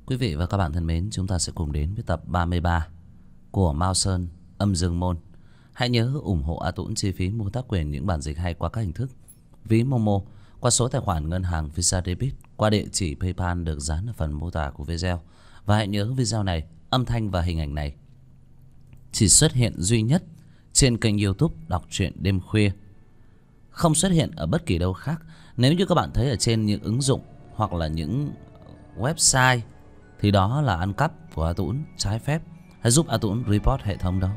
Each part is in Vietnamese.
Quý vị và các bạn thân mến, chúng ta sẽ cùng đến với tập 33 của Mao Sơn Âm Dương Môn. Hãy nhớ ủng hộ A Tũng chi phí mua tác quyền những bản dịch hay qua các hình thức: ví Momo, qua số tài khoản ngân hàng Visa Debit, qua địa chỉ PayPal được dán ở phần mô tả của video. Và hãy nhớ video này, âm thanh và hình ảnh này chỉ xuất hiện duy nhất trên kênh YouTube Đọc Truyện Đêm Khuya, không xuất hiện ở bất kỳ đâu khác. Nếu như các bạn thấy ở trên những ứng dụng hoặc là những website thì đó là ăn cắp của A Tũng, trái phép. Hãy giúp A Tũng report hệ thống đó.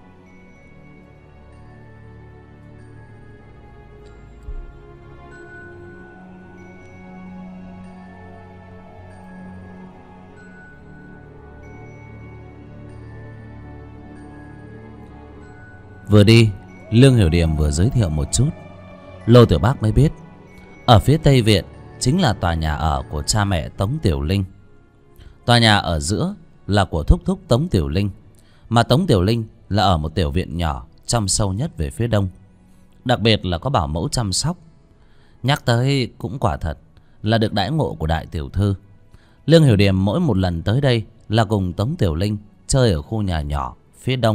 Vừa đi, Lương Hiểu Điềm vừa giới thiệu một chút. Lô Tiểu Bác mới biết ở phía Tây Viện chính là tòa nhà ở của cha mẹ Tống Tiểu Linh. Tòa nhà ở giữa là của thúc thúc Tống Tiểu Linh, mà Tống Tiểu Linh là ở một tiểu viện nhỏ trong sâu nhất về phía đông. Đặc biệt là có bảo mẫu chăm sóc. Nhắc tới cũng quả thật là được đãi ngộ của đại tiểu thư. Lương Hiểu Điềm mỗi một lần tới đây là cùng Tống Tiểu Linh chơi ở khu nhà nhỏ phía đông.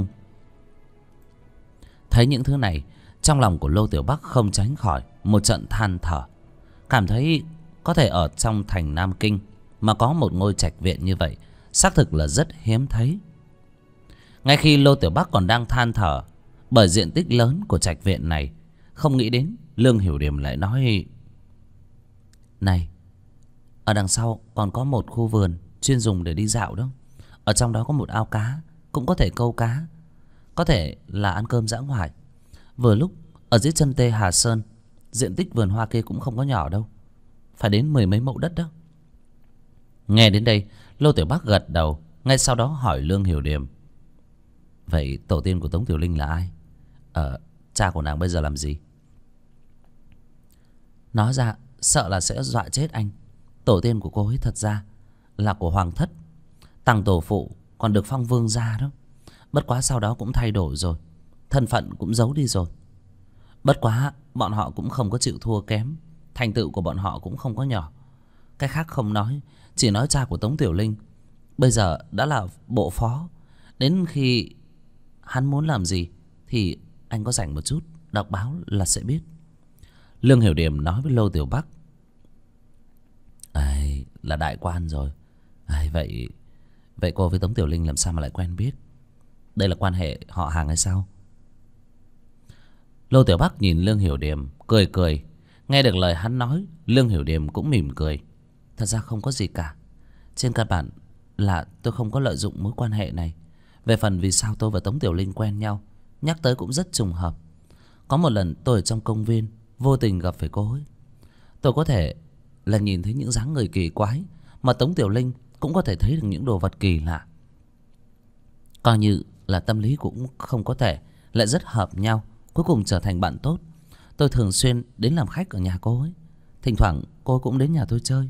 Thấy những thứ này, trong lòng của Lô Tiểu Bắc không tránh khỏi một trận than thở. Cảm thấy có thể ở trong thành Nam Kinh mà có một ngôi trạch viện như vậy xác thực là rất hiếm thấy. Ngay khi Lô Tiểu Bắc còn đang than thở bởi diện tích lớn của trạch viện này, không nghĩ đến Lương Hiểu Điềm lại nói: "Này, ở đằng sau còn có một khu vườn chuyên dùng để đi dạo đó. Ở trong đó có một ao cá, cũng có thể câu cá, có thể là ăn cơm dã ngoại. Vừa lúc ở dưới chân Tê Hà Sơn, diện tích vườn hoa kia cũng không có nhỏ đâu, phải đến 10 mấy mẫu đất đó." Nghe đến đây, Lô Tiểu Bắc gật đầu, ngay sau đó hỏi Lương Hiểu Điềm: "Vậy tổ tiên của Tống Tiểu Linh là ai? Cha của nàng bây giờ làm gì?" Nói ra sợ là sẽ dọa chết anh. Tổ tiên của cô ấy thật ra là của Hoàng thất, tằng tổ phụ còn được phong vương gia đó. Bất quá sau đó cũng thay đổi rồi, thân phận cũng giấu đi rồi. Bất quá bọn họ cũng không có chịu thua kém, thành tựu của bọn họ cũng không có nhỏ. Cái khác không nói, chỉ nói cha của Tống Tiểu Linh bây giờ đã là bộ phó. Đến khi hắn muốn làm gì thì anh có rảnh một chút đọc báo là sẽ biết." Lương Hiểu Điềm nói với Lô Tiểu Bắc: "Ai, là đại quan rồi. Ai, vậy cô với Tống Tiểu Linh làm sao mà lại quen biết? Đây là quan hệ họ hàng hay sao?" Lô Tiểu Bắc nhìn Lương Hiểu Điềm cười cười. Nghe được lời hắn nói, Lương Hiểu Điềm cũng mỉm cười: "Thật ra không có gì cả. Trên căn bản là tôi không có lợi dụng mối quan hệ này. Về phần vì sao tôi và Tống Tiểu Linh quen nhau, nhắc tới cũng rất trùng hợp. Có một lần tôi ở trong công viên vô tình gặp phải cô ấy. Tôi có thể là nhìn thấy những dáng người kỳ quái, mà Tống Tiểu Linh cũng có thể thấy được những đồ vật kỳ lạ. Coi như là tâm lý cũng không có thể, lại rất hợp nhau, cuối cùng trở thành bạn tốt. Tôi thường xuyên đến làm khách ở nhà cô ấy. Thỉnh thoảng cô cũng đến nhà tôi chơi."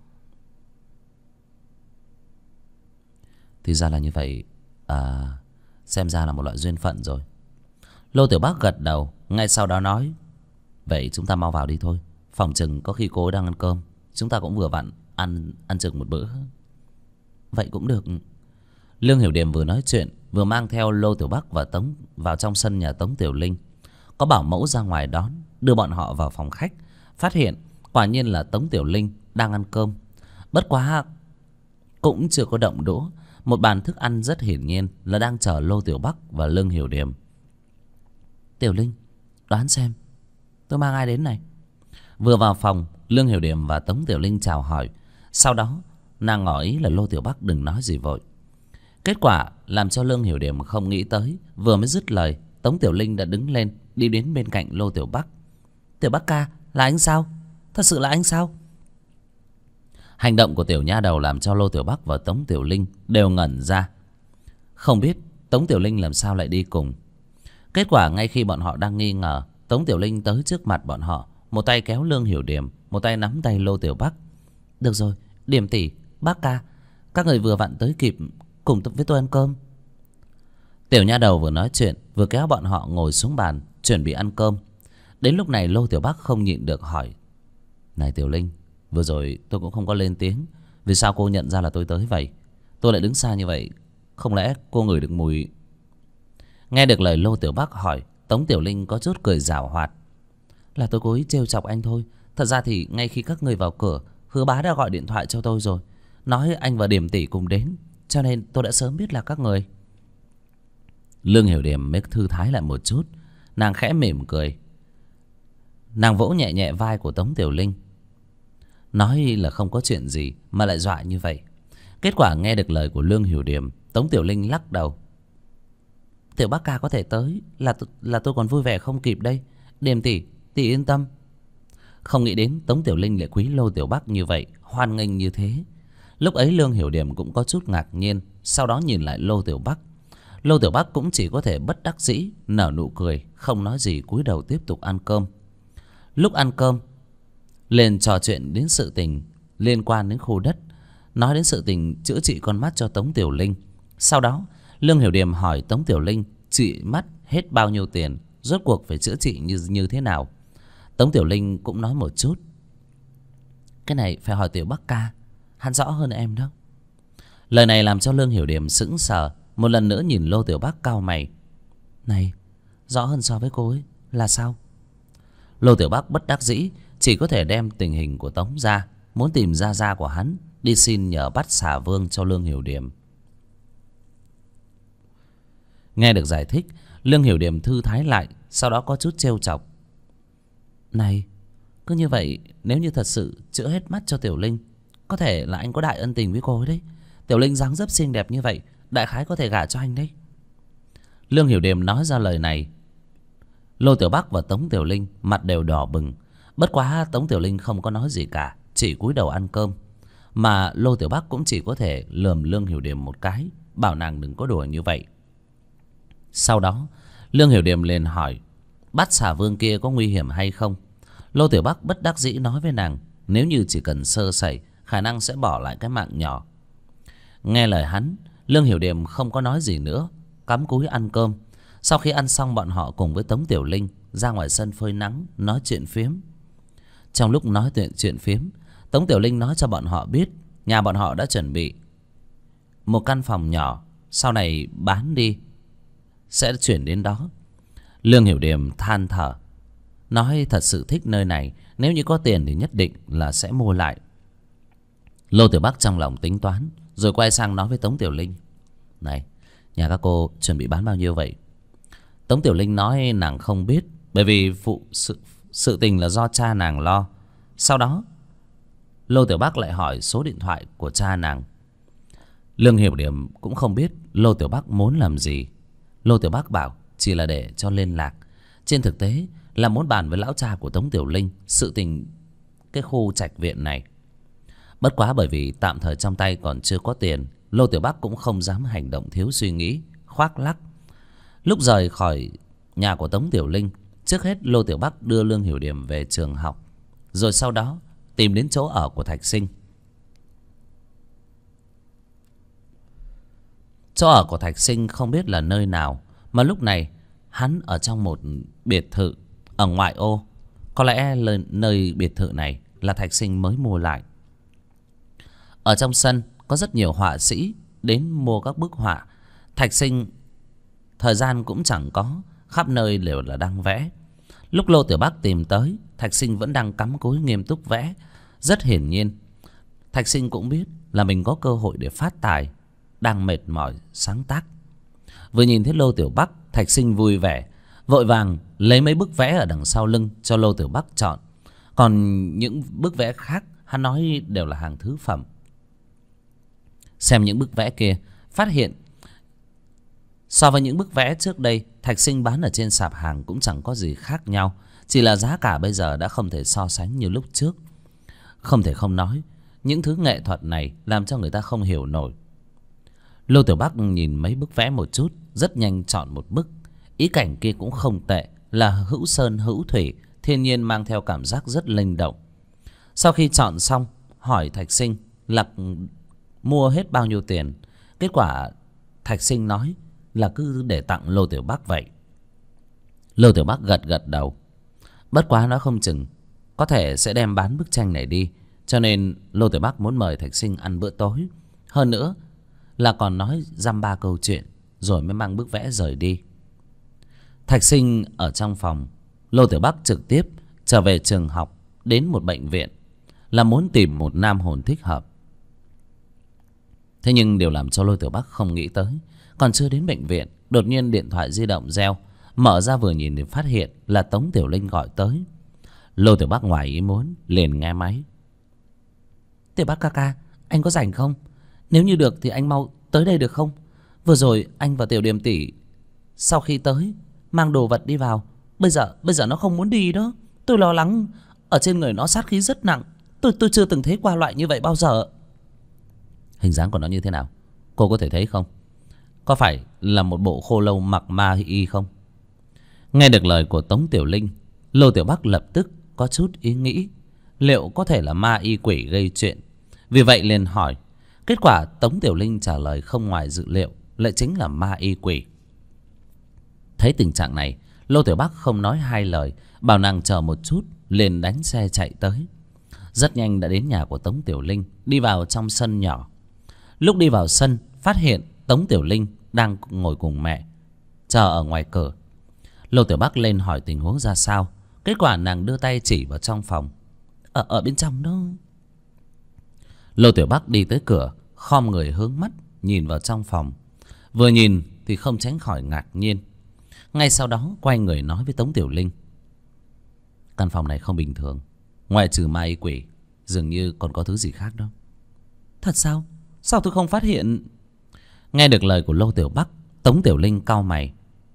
Thì ra là như vậy. Xem ra là một loại duyên phận rồi. Lô Tiểu Bắc gật đầu, ngay sau đó nói: "Vậy chúng ta mau vào đi thôi. Phòng chừng có khi cô ấy đang ăn cơm, chúng ta cũng vừa vặn ăn chừng một bữa." "Vậy cũng được." Lương Hiểu Điềm vừa nói chuyện vừa mang theo Lô Tiểu Bắc và Tống vào trong sân nhà Tống Tiểu Linh. Có bảo mẫu ra ngoài đón, đưa bọn họ vào phòng khách, phát hiện quả nhiên là Tống Tiểu Linh đang ăn cơm. Bất quá cũng chưa có động đũa, một bàn thức ăn rất hiển nhiên là đang chờ Lô Tiểu Bắc và Lương Hiểu Điềm. "Tiểu Linh, đoán xem tôi mang ai đến này?" Vừa vào phòng, Lương Hiểu Điềm và Tống Tiểu Linh chào hỏi. Sau đó nàng ngỏ ý là Lô Tiểu Bắc đừng nói gì vội. Kết quả làm cho Lương Hiểu Điềm không nghĩ tới, vừa mới dứt lời, Tống Tiểu Linh đã đứng lên đi đến bên cạnh Lô Tiểu Bắc. "Tiểu Bắc ca, là anh sao? Thật sự là anh sao?" Hành động của tiểu nha đầu làm cho Lô Tiểu Bắc và Tống Tiểu Linh đều ngẩn ra. Không biết Tống Tiểu Linh làm sao lại đi cùng. Kết quả ngay khi bọn họ đang nghi ngờ, Tống Tiểu Linh tới trước mặt bọn họ, một tay kéo Lương Hiểu Điềm, một tay nắm tay Lô Tiểu Bắc. "Được rồi, Điềm tỷ, Bác ca, các người vừa vặn tới kịp cùng với tôi ăn cơm." Tiểu nha đầu vừa nói chuyện vừa kéo bọn họ ngồi xuống bàn chuẩn bị ăn cơm. Đến lúc này Lô Tiểu Bắc không nhịn được hỏi: "Này Tiểu Linh, vừa rồi tôi cũng không có lên tiếng Vì sao cô nhận ra là tôi tới vậy? Tôi lại đứng xa như vậy, không lẽ cô ngửi được mùi? Nghe được lời Lô Tiểu Bắc hỏi, Tống Tiểu Linh có chút cười giảo hoạt. Là tôi cố ý trêu chọc anh thôi. Thật ra thì ngay khi các người vào cửa, Hứa bá đã gọi điện thoại cho tôi rồi, nói anh và Điểm tỷ cùng đến, cho nên tôi đã sớm biết là các người. Lương Hiểu Điểm mới thư thái lại một chút. Nàng khẽ mỉm cười. Nàng vỗ nhẹ nhẹ vai của Tống Tiểu Linh, nói là không có chuyện gì mà lại dọa như vậy. Kết quả nghe được lời của Lương Hiểu Điểm, Tống Tiểu Linh lắc đầu. Tiểu Bắc ca có thể tới là tôi còn vui vẻ không kịp đây. Điểm tỷ yên tâm. Không nghĩ đến Tống Tiểu Linh lại quý Lô Tiểu Bắc như vậy, hoan nghênh như thế. Lúc ấy Lương Hiểu Điểm cũng có chút ngạc nhiên, sau đó nhìn lại Lô Tiểu Bắc. Lô Tiểu Bắc cũng chỉ có thể bất đắc dĩ nở nụ cười, không nói gì, cúi đầu tiếp tục ăn cơm. Lúc ăn cơm liền trò chuyện đến sự tình liên quan đến khu đất, nói đến sự tình chữa trị con mắt cho Tống Tiểu Linh. Sau đó Lương Hiểu Điểm hỏi Tống Tiểu Linh trị mắt hết bao nhiêu tiền, rốt cuộc phải chữa trị như thế nào. Tống Tiểu Linh cũng nói một chút. Cái này phải hỏi Tiểu Bắc ca, hắn rõ hơn em đó. Lời này làm cho Lương Hiểu Điểm sững sờ, một lần nữa nhìn Lô Tiểu Bắc cau mày. Này, rõ hơn so với cô ấy là sao? Lô Tiểu Bắc bất đắc dĩ chỉ có thể đem tình hình của Tống ra, muốn tìm gia của hắn, đi xin nhờ bắt xà vương cho Lương Hiểu Điểm. Nghe được giải thích, Lương Hiểu Điểm thư thái lại, sau đó có chút trêu chọc. Này, cứ như vậy, nếu như thật sự chữa hết mắt cho Tiểu Linh, có thể là anh có đại ân tình với cô ấy đấy. Tiểu Linh dáng dấp xinh đẹp như vậy, đại khái có thể gả cho anh đấy. Lương Hiểu Điểm nói ra lời này, Lô Tiểu Bắc và Tống Tiểu Linh mặt đều đỏ bừng. Bất quá Tống Tiểu Linh không có nói gì cả, chỉ cúi đầu ăn cơm. Mà Lô Tiểu Bắc cũng chỉ có thể lườm Lương Hiểu Điểm một cái, bảo nàng đừng có đùa như vậy. Sau đó Lương Hiểu Điểm liền hỏi bắt xà vương kia có nguy hiểm hay không. Lô Tiểu Bắc bất đắc dĩ nói với nàng, nếu như chỉ cần sơ sẩy, khả năng sẽ bỏ lại cái mạng nhỏ. Nghe lời hắn, Lương Hiểu Điểm không có nói gì nữa, cắm cúi ăn cơm. Sau khi ăn xong, bọn họ cùng với Tống Tiểu Linh ra ngoài sân phơi nắng nói chuyện phiếm. Trong lúc nói chuyện phiếm, Tống Tiểu Linh nói cho bọn họ biết nhà bọn họ đã chuẩn bị một căn phòng nhỏ, sau này bán đi sẽ chuyển đến đó. Lương Hiểu Điểm than thở, nói thật sự thích nơi này, nếu như có tiền thì nhất định là sẽ mua lại. Lô Tiểu Bắc trong lòng tính toán, rồi quay sang nói với Tống Tiểu Linh, này, nhà các cô chuẩn bị bán bao nhiêu vậy? Tống Tiểu Linh nói nàng không biết, bởi vì sự tình là do cha nàng lo. Sau đó Lô Tiểu Bắc lại hỏi số điện thoại của cha nàng. Lương Hiểu Điểm cũng không biết Lô Tiểu Bắc muốn làm gì. Lô Tiểu Bắc bảo chỉ là để cho liên lạc, trên thực tế là muốn bàn với lão cha của Tống Tiểu Linh sự tình cái khu trạch viện này. Bất quá bởi vì tạm thời trong tay còn chưa có tiền, Lô Tiểu Bắc cũng không dám hành động thiếu suy nghĩ, khoác lác. Lúc rời khỏi nhà của Tống Tiểu Linh, trước hết Lô Tiểu Bắc đưa Lương Hiểu Điểm về trường học, rồi sau đó tìm đến chỗ ở của Thạch Sinh. Chỗ ở của Thạch Sinh không biết là nơi nào, mà lúc này hắn ở trong một biệt thự ở ngoại ô. Có lẽ nơi biệt thự này là Thạch Sinh mới mua lại. Ở trong sân có rất nhiều họa sĩ đến mua các bức họa. Thạch Sinh thời gian cũng chẳng có, khắp nơi đều là đang vẽ. Lúc Lô Tiểu Bắc tìm tới, Thạch Sinh vẫn đang cắm cúi nghiêm túc vẽ. Rất hiển nhiên Thạch Sinh cũng biết là mình có cơ hội để phát tài, đang mệt mỏi sáng tác. Vừa nhìn thấy Lô Tiểu Bắc, Thạch Sinh vui vẻ, vội vàng lấy mấy bức vẽ ở đằng sau lưng cho Lô Tiểu Bắc chọn. Còn những bức vẽ khác hắn nói đều là hàng thứ phẩm. Xem những bức vẽ kia, phát hiện so với những bức vẽ trước đây Thạch Sinh bán ở trên sạp hàng cũng chẳng có gì khác nhau, chỉ là giá cả bây giờ đã không thể so sánh như lúc trước. Không thể không nói, những thứ nghệ thuật này làm cho người ta không hiểu nổi. Lô Tiểu Bắc nhìn mấy bức vẽ một chút, rất nhanh chọn một bức. Ý cảnh kia cũng không tệ, là hữu sơn hữu thủy, thiên nhiên mang theo cảm giác rất linh động. Sau khi chọn xong, hỏi Thạch Sinh là mua hết bao nhiêu tiền. Kết quả Thạch Sinh nói là cứ để tặng Lô Tiểu Bắc vậy. Lô Tiểu Bắc gật gật đầu. Bất quá nói không chừng có thể sẽ đem bán bức tranh này đi, Cho nên Lô Tiểu Bắc muốn mời Thạch Sinh ăn bữa tối. Hơn nữa là còn nói dăm ba câu chuyện, rồi mới mang bức vẽ rời đi. Thạch Sinh ở trong phòng, Lô Tiểu Bắc trực tiếp trở về trường học, đến một bệnh viện, là muốn tìm một nam hồn thích hợp. Thế nhưng điều làm cho Lô Tiểu Bắc không nghĩ tới, còn chưa đến bệnh viện, đột nhiên điện thoại di động reo. Mở ra vừa nhìn thì phát hiện là Tống Tiểu Linh gọi tới. Lô Tiểu Bắc ngoài ý muốn liền nghe máy. Tiểu Bắc ca ca, anh có rảnh không? Nếu như được thì anh mau tới đây được không? Vừa rồi anh và Tiểu Điềm tỷ sau khi tới mang đồ vật đi vào, bây giờ nó không muốn đi đó. Tôi lo lắng, ở trên người nó sát khí rất nặng. Tôi chưa từng thấy qua loại như vậy bao giờ. Hình dáng của nó như thế nào, cô có thể thấy không? Có phải là một bộ khô lâu mặc ma y không? Nghe được lời của Tống Tiểu Linh, Lô Tiểu Bắc lập tức có chút ý nghĩ liệu có thể là ma y quỷ gây chuyện. Vì vậy liền hỏi. Kết quả Tống Tiểu Linh trả lời không ngoài dự liệu, lại chính là ma y quỷ. Thấy tình trạng này, Lô Tiểu Bắc không nói hai lời, bảo nàng chờ một chút, liền đánh xe chạy tới. Rất nhanh đã đến nhà của Tống Tiểu Linh, đi vào trong sân nhỏ. Lúc đi vào sân, phát hiện Tống Tiểu Linh đang ngồi cùng mẹ, chờ ở ngoài cửa. Lô Tiểu Bắc lên hỏi tình huống ra sao. Kết quả nàng đưa tay chỉ vào trong phòng. Ở bên trong đó. Lô Tiểu Bắc đi tới cửa, khom người hướng mắt nhìn vào trong phòng. Vừa nhìn thì không tránh khỏi ngạc nhiên. Ngay sau đó quay người nói với Tống Tiểu Linh. Căn phòng này không bình thường, ngoài trừ ma y quỷ, dường như còn có thứ gì khác đó. Thật sao? Sao tôi không phát hiện? Nghe được lời của Lô Tiểu Bắc, Tống Tiểu Linh cau mày.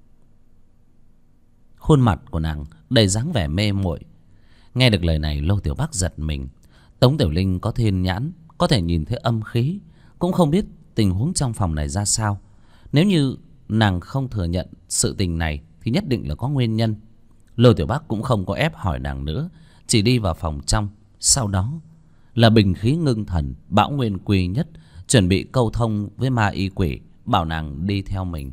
Khuôn mặt của nàng đầy dáng vẻ mê muội. Nghe được lời này, Lô Tiểu Bắc giật mình. Tống Tiểu Linh có thiên nhãn, có thể nhìn thấy âm khí, cũng không biết tình huống trong phòng này ra sao. Nếu như nàng không thừa nhận sự tình này thì nhất định là có nguyên nhân. Lô Tiểu Bắc cũng không có ép hỏi nàng nữa, chỉ đi vào phòng trong. Sau đó là bình khí ngưng thần, bão nguyên quy nhất, chuẩn bị câu thông với ma y quỷ, bảo nàng đi theo mình.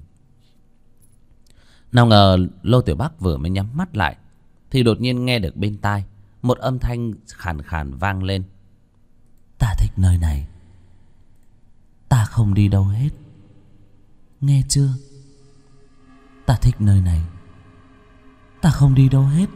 Nào ngờ Lô Tiểu Bắc vừa mới nhắm mắt lại thì đột nhiên nghe được bên tai một âm thanh khàn khàn vang lên. Ta thích nơi này, ta không đi đâu hết, nghe chưa? Ta thích nơi này, ta không đi đâu hết.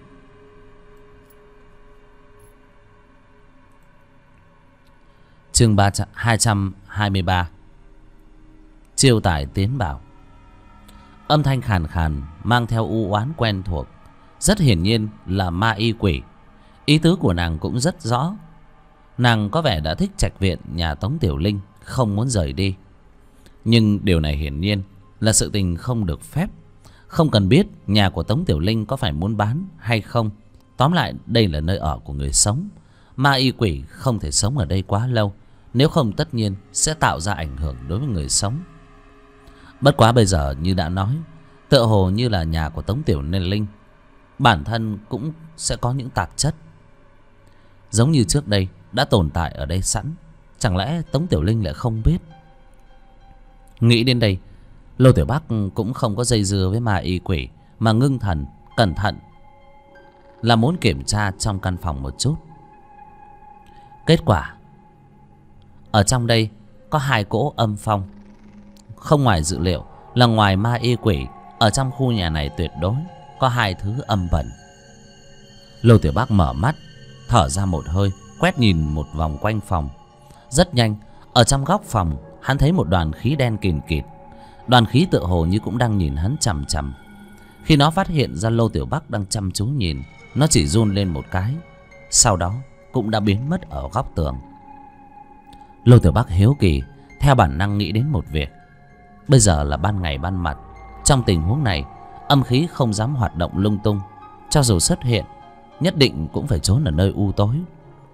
Chương 223. Chiêu tài tiến bảo. Âm thanh khàn khàn mang theo u oán quen thuộc, rất hiển nhiên là ma y quỷ. Ý tứ của nàng cũng rất rõ. Nàng có vẻ đã thích trạch viện nhà Tống Tiểu Linh, không muốn rời đi. Nhưng điều này hiển nhiên là sự tình không được phép. Không cần biết nhà của Tống Tiểu Linh có phải muốn bán hay không. Tóm lại đây là nơi ở của người sống. Ma y quỷ không thể sống ở đây quá lâu, nếu không tất nhiên sẽ tạo ra ảnh hưởng đối với người sống. Bất quá bây giờ như đã nói, tựa hồ như là nhà của Tống Tiểu Linh bản thân cũng sẽ có những tạp chất giống như trước đây đã tồn tại ở đây sẵn. Chẳng lẽ Tống Tiểu Linh lại không biết? Nghĩ đến đây, Lô Tiểu Bắc cũng không có dây dưa với ma y quỷ, mà ngưng thần cẩn thận là muốn kiểm tra trong căn phòng một chút. Kết quả ở trong đây có hai cỗ âm phong. Không ngoài dự liệu là ngoài ma y quỷ, ở trong khu nhà này tuyệt đối có hai thứ âm bẩn. Lô Tiểu Bắc mở mắt, thở ra một hơi, quét nhìn một vòng quanh phòng. Rất nhanh, ở trong góc phòng hắn thấy một đoàn khí đen kìn kịt. Đoàn khí tựa hồ như cũng đang nhìn hắn chằm chằm. Khi nó phát hiện ra Lô Tiểu Bắc đang chăm chú nhìn, nó chỉ run lên một cái, sau đó cũng đã biến mất ở góc tường. Lô Tiểu Bắc hiếu kỳ, theo bản năng nghĩ đến một việc. Bây giờ là ban ngày ban mặt, trong tình huống này âm khí không dám hoạt động lung tung. Cho dù xuất hiện, nhất định cũng phải trốn ở nơi u tối.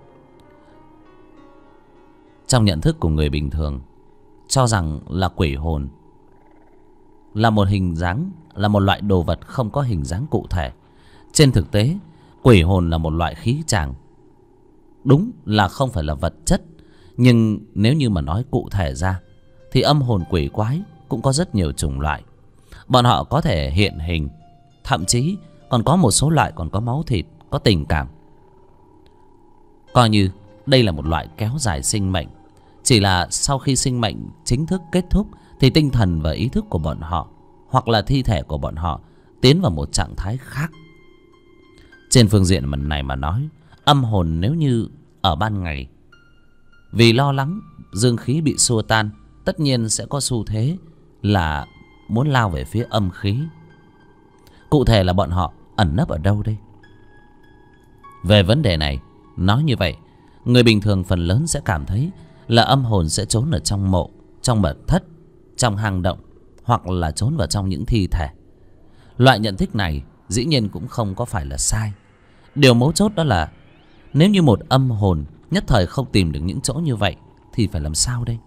Trong nhận thức của người bình thường, cho rằng là quỷ hồn là một hình dáng, là một loại đồ vật không có hình dáng cụ thể. Trên thực tế, quỷ hồn là một loại khí tràng. Đúng là không phải là vật chất, nhưng nếu như mà nói cụ thể ra thì âm hồn quỷ quái cũng có rất nhiều chủng loại. Bọn họ có thể hiện hình, thậm chí còn có một số loại còn có máu thịt, có tình cảm. Coi như đây là một loại kéo dài sinh mệnh. Chỉ là sau khi sinh mệnh chính thức kết thúc thì tinh thần và ý thức của bọn họ hoặc là thi thể của bọn họ tiến vào một trạng thái khác. Trên phương diện này mà nói, âm hồn nếu như ở ban ngày vì lo lắng dương khí bị xua tan, tất nhiên sẽ có xu thế là muốn lao về phía âm khí. Cụ thể là bọn họ ẩn nấp ở đâu đây? Về vấn đề này, nói như vậy, người bình thường phần lớn sẽ cảm thấy là âm hồn sẽ trốn ở trong mộ, trong mật thất, trong hang động, hoặc là trốn vào trong những thi thể. Loại nhận thức này dĩ nhiên cũng không có phải là sai. Điều mấu chốt đó là nếu như một âm hồn nhất thời không tìm được những chỗ như vậy thì phải làm sao đây?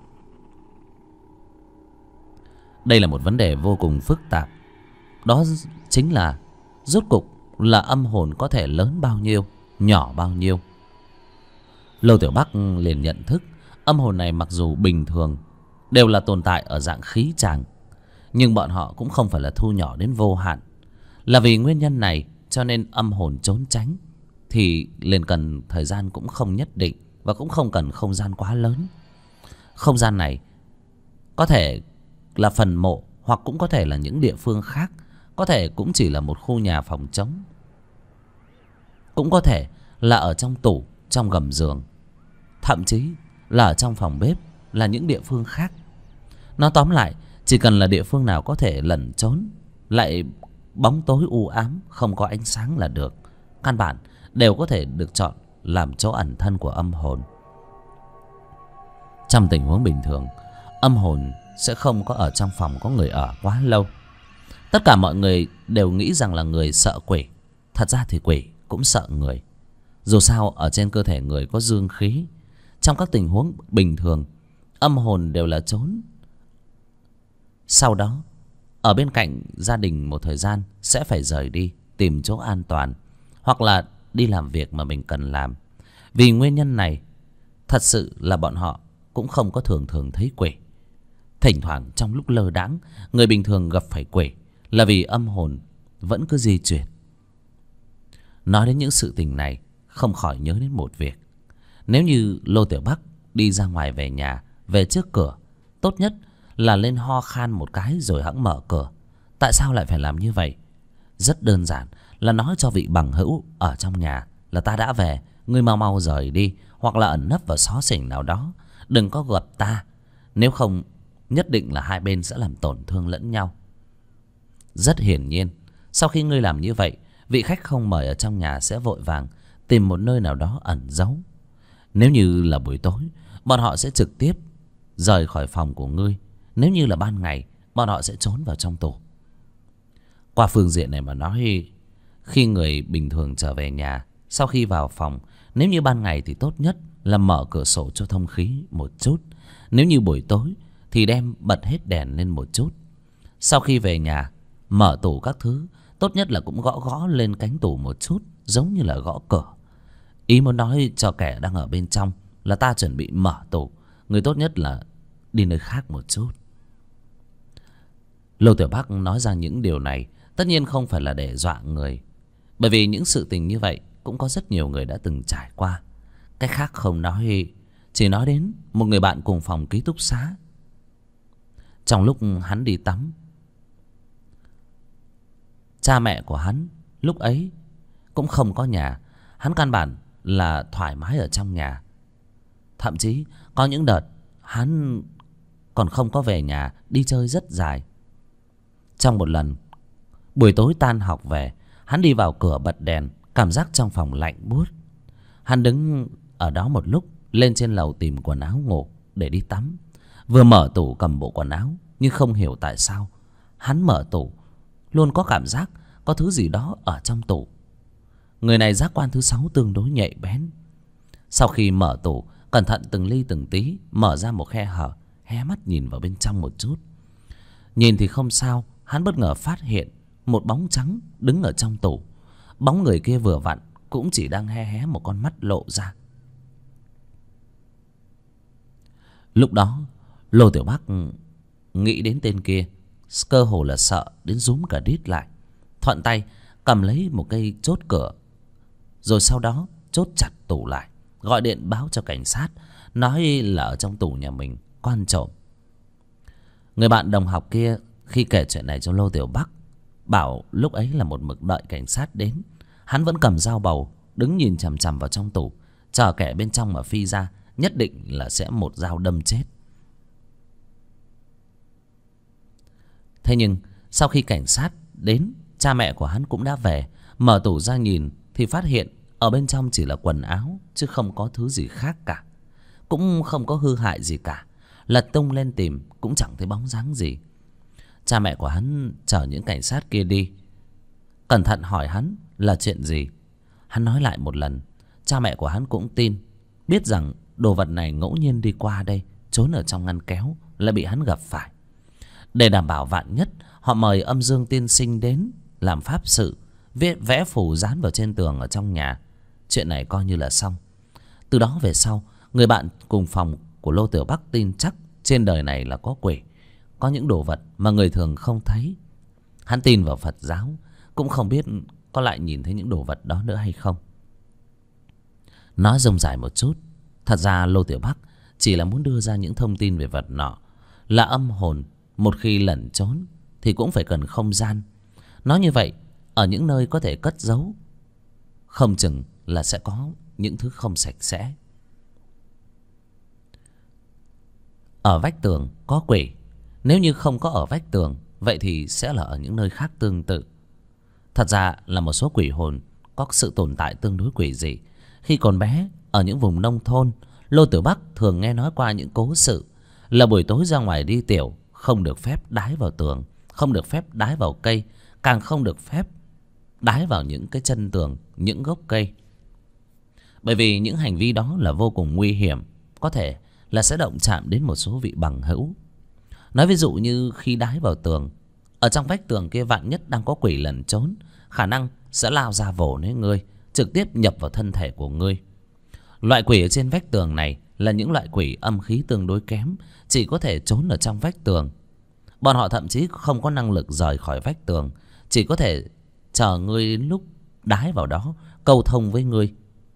Đây là một vấn đề vô cùng phức tạp. Đó chính là rốt cục là âm hồn có thể lớn bao nhiêu, nhỏ bao nhiêu. Lô Tiểu Bắc liền nhận thức âm hồn này mặc dù bình thường đều là tồn tại ở dạng khí tràng, nhưng bọn họ cũng không phải là thu nhỏ đến vô hạn. Là vì nguyên nhân này cho nên âm hồn trốn tránh thì liền cần thời gian cũng không nhất định, và cũng không cần không gian quá lớn. Không gian này có thể là phần mộ, hoặc cũng có thể là những địa phương khác. Có thể cũng chỉ là một khu nhà phòng trống, cũng có thể là ở trong tủ, trong gầm giường, thậm chí là ở trong phòng bếp, là những địa phương khác. Nói tóm lại, chỉ cần là địa phương nào có thể lẩn trốn, lại bóng tối u ám, không có ánh sáng là được. Căn bản đều có thể được chọn làm chỗ ẩn thân của âm hồn. Trong tình huống bình thường, âm hồn sẽ không có ở trong phòng có người ở quá lâu. Tất cả mọi người đều nghĩ rằng là người sợ quỷ. Thật ra thì quỷ cũng sợ người. Dù sao ở trên cơ thể người có dương khí. Trong các tình huống bình thường, âm hồn đều là trốn. Sau đó ở bên cạnh gia đình một thời gian sẽ phải rời đi, tìm chỗ an toàn, hoặc là đi làm việc mà mình cần làm. Vì nguyên nhân này, thật sự là bọn họ cũng không có thường thường thấy quỷ. Thỉnh thoảng trong lúc lơ đãng, người bình thường gặp phải quỷ là vì âm hồn vẫn cứ di chuyển. Nói đến những sự tình này, không khỏi nhớ đến một việc. Nếu như Lô Tiểu Bắc đi ra ngoài về nhà, về trước cửa, tốt nhất là lên ho khan một cái rồi hẵng mở cửa. Tại sao lại phải làm như vậy? Rất đơn giản, là nói cho vị bằng hữu ở trong nhà là ta đã về, ngươi mau mau rời đi, hoặc là ẩn nấp vào xó xỉnh nào đó, đừng có gặp ta. Nếu không, nhất định là hai bên sẽ làm tổn thương lẫn nhau. Rất hiển nhiên, sau khi ngươi làm như vậy, vị khách không mời ở trong nhà sẽ vội vàng tìm một nơi nào đó ẩn giấu. Nếu như là buổi tối, bọn họ sẽ trực tiếp rời khỏi phòng của ngươi. Nếu như là ban ngày, bọn họ sẽ trốn vào trong tủ. Qua phương diện này mà nói, khi người bình thường trở về nhà, sau khi vào phòng, nếu như ban ngày thì tốt nhất là mở cửa sổ cho thông khí một chút. Nếu như buổi tối thì đem bật hết đèn lên một chút. Sau khi về nhà, mở tủ các thứ, tốt nhất là cũng gõ gõ lên cánh tủ một chút, giống như là gõ cửa. Ý muốn nói cho kẻ đang ở bên trong là ta chuẩn bị mở tủ, người tốt nhất là đi nơi khác một chút. Lô Tiểu Bắc nói ra những điều này tất nhiên không phải là để dọa người, bởi vì những sự tình như vậy cũng có rất nhiều người đã từng trải qua. Cách khác không nói, chỉ nói đến một người bạn cùng phòng ký túc xá. Trong lúc hắn đi tắm, cha mẹ của hắn lúc ấy cũng không có nhà. Hắn căn bản là thoải mái ở trong nhà. Thậm chí có những đợt hắn còn không có về nhà, đi chơi rất dài. Trong một lần buổi tối tan học về, hắn đi vào cửa bật đèn, cảm giác trong phòng lạnh buốt. Hắn đứng ở đó một lúc, lên trên lầu tìm quần áo ngủ để đi tắm. Vừa mở tủ cầm bộ quần áo, nhưng không hiểu tại sao hắn mở tủ luôn có cảm giác có thứ gì đó ở trong tủ. Người này giác quan thứ 6 tương đối nhạy bén. Sau khi mở tủ, cẩn thận từng ly từng tí, mở ra một khe hở, hé mắt nhìn vào bên trong một chút. Nhìn thì không sao, hắn bất ngờ phát hiện một bóng trắng đứng ở trong tủ. Bóng người kia vừa vặn cũng chỉ đang hé hé một con mắt lộ ra. Lúc đó Lô Tiểu Bắc nghĩ đến tên kia, cơ hồ là sợ đến rúm cả đít lại. Thuận tay cầm lấy một cây chốt cửa, rồi sau đó chốt chặt tủ lại, gọi điện báo cho cảnh sát, nói là ở trong tủ nhà mình có ăn trộm. Người bạn đồng học kia khi kể chuyện này cho Lô Tiểu Bắc, bảo lúc ấy là một mực đợi cảnh sát đến. Hắn vẫn cầm dao bầu, đứng nhìn chằm chằm vào trong tủ, chờ kẻ bên trong mà phi ra, nhất định là sẽ một dao đâm chết. Thế nhưng sau khi cảnh sát đến, cha mẹ của hắn cũng đã về. Mở tủ ra nhìn thì phát hiện ở bên trong chỉ là quần áo, chứ không có thứ gì khác cả. Cũng không có hư hại gì cả. Lật tung lên tìm cũng chẳng thấy bóng dáng gì. Cha mẹ của hắn chở những cảnh sát kia đi, cẩn thận hỏi hắn là chuyện gì. Hắn nói lại một lần. Cha mẹ của hắn cũng tin, biết rằng đồ vật này ngẫu nhiên đi qua đây, trốn ở trong ngăn kéo, lại bị hắn gặp phải. Để đảm bảo vạn nhất, họ mời âm dương tiên sinh đến làm pháp sự, vẽ phù dán vào trên tường ở trong nhà. Chuyện này coi như là xong. Từ đó về sau, người bạn cùng phòng của Lô Tiểu Bắc tin chắc trên đời này là có quỷ, có những đồ vật mà người thường không thấy. Hắn tin vào Phật giáo, cũng không biết có lại nhìn thấy những đồ vật đó nữa hay không. Nói rông dài một chút, thật ra Lô Tiểu Bắc chỉ là muốn đưa ra những thông tin về vật nọ. Là âm hồn một khi lẩn trốn thì cũng phải cần không gian. Nói như vậy, ở những nơi có thể cất giấu, không chừng là sẽ có những thứ không sạch sẽ. Ở vách tường có quỷ, nếu như không có ở vách tường, vậy thì sẽ là ở những nơi khác tương tự. Thật ra là một số quỷ hồn có sự tồn tại tương đối quỷ dị. Khi còn bé, ở những vùng nông thôn, Lô Tiểu Bắc thường nghe nói qua những cố sự là buổi tối ra ngoài đi tiểu, không được phép đái vào tường, không được phép đái vào cây, càng không được phép đái vào những cái chân tường, những gốc cây. Bởi vì những hành vi đó là vô cùng nguy hiểm, có thể là sẽ động chạm đến một số vị bằng hữu. Nói ví dụ như khi đái vào tường, ở trong vách tường kia vạn nhất đang có quỷ lẩn trốn, khả năng sẽ lao ra vồ lấy ngươi, trực tiếp nhập vào thân thể của ngươi. Loại quỷ ở trên vách tường này là những loại quỷ âm khí tương đối kém, chỉ có thể trốn ở trong vách tường. Bọn họ thậm chí không có năng lực rời khỏi vách tường, chỉ có thể chờ ngươi đến lúc đái vào đó câu thông với ngươi.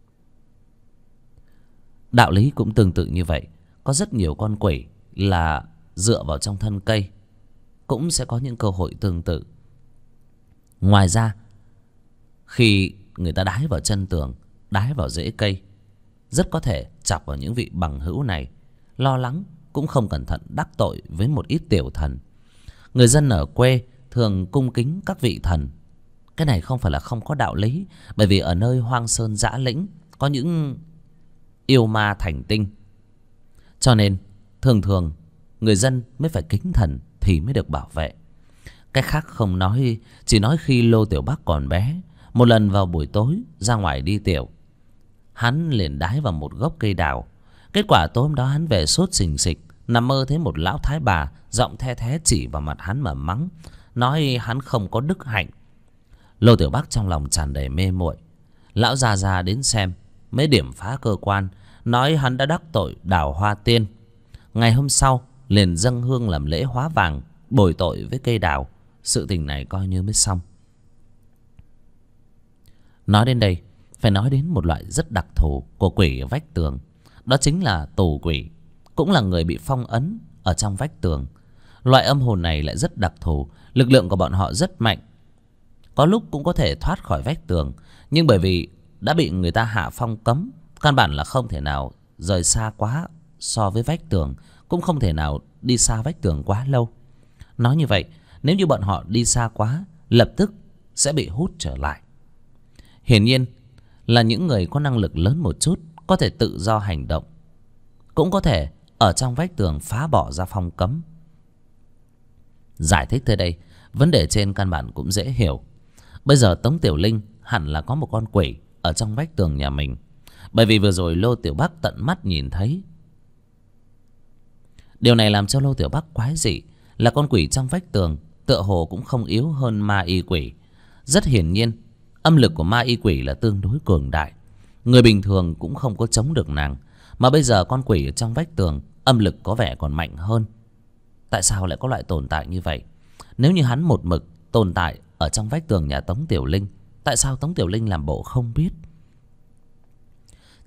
Đạo lý cũng tương tự như vậy. Có rất nhiều con quỷ là dựa vào trong thân cây, cũng sẽ có những cơ hội tương tự. Ngoài ra, khi người ta đái vào chân tường, đái vào rễ cây, rất có thể chọc vào những vị bằng hữu này. Lo lắng cũng không cẩn thận đắc tội với một ít tiểu thần. Người dân ở quê thường cung kính các vị thần. Cái này không phải là không có đạo lý, bởi vì ở nơi hoang sơn dã lĩnh có những yêu ma thành tinh, cho nên thường thường người dân mới phải kính thần thì mới được bảo vệ. Cách khác không nói, chỉ nói khi Lô Tiểu Bắc còn bé, một lần vào buổi tối ra ngoài đi tiểu, hắn liền đái vào một gốc cây đào. Kết quả tối hôm đó hắn về sốt sình sịch, nằm mơ thấy một lão thái bà giọng the thé chỉ vào mặt hắn mà mắng, nói hắn không có đức hạnh. Lô Tiểu Bắc trong lòng tràn đầy mê muội. Lão già già đến xem mới điểm phá cơ quan, nói hắn đã đắc tội Đào Hoa Tiên. Ngày hôm sau liền dâng hương làm lễ hóa vàng, bồi tội với cây đào. Sự tình này coi như mới xong. Nói đến đây phải nói đến một loại rất đặc thù của quỷ ở vách tường. Đó chính là tù quỷ, cũng là người bị phong ấn ở trong vách tường. Loại âm hồn này lại rất đặc thù, lực lượng của bọn họ rất mạnh. Có lúc cũng có thể thoát khỏi vách tường, nhưng bởi vì đã bị người ta hạ phong cấm, căn bản là không thể nào rời xa quá so với vách tường, cũng không thể nào đi xa vách tường quá lâu. Nói như vậy, nếu như bọn họ đi xa quá, lập tức sẽ bị hút trở lại. Hiển nhiên là những người có năng lực lớn một chút, có thể tự do hành động, cũng có thể ở trong vách tường phá bỏ ra phong cấm. Giải thích tới đây, vấn đề trên căn bản cũng dễ hiểu. Bây giờ Tống Tiểu Linh hẳn là có một con quỷ ở trong vách tường nhà mình, bởi vì vừa rồi Lô Tiểu Bắc tận mắt nhìn thấy. Điều này làm cho Lô Tiểu Bắc quái dị, là con quỷ trong vách tường tựa hồ cũng không yếu hơn ma y quỷ. Rất hiển nhiên, âm lực của ma y quỷ là tương đối cường đại, người bình thường cũng không có chống được nàng. Mà bây giờ con quỷ ở trong vách tường âm lực có vẻ còn mạnh hơn. Tại sao lại có loại tồn tại như vậy? Nếu như hắn một mực tồn tại ở trong vách tường nhà Tống Tiểu Linh, tại sao Tống Tiểu Linh làm bộ không biết?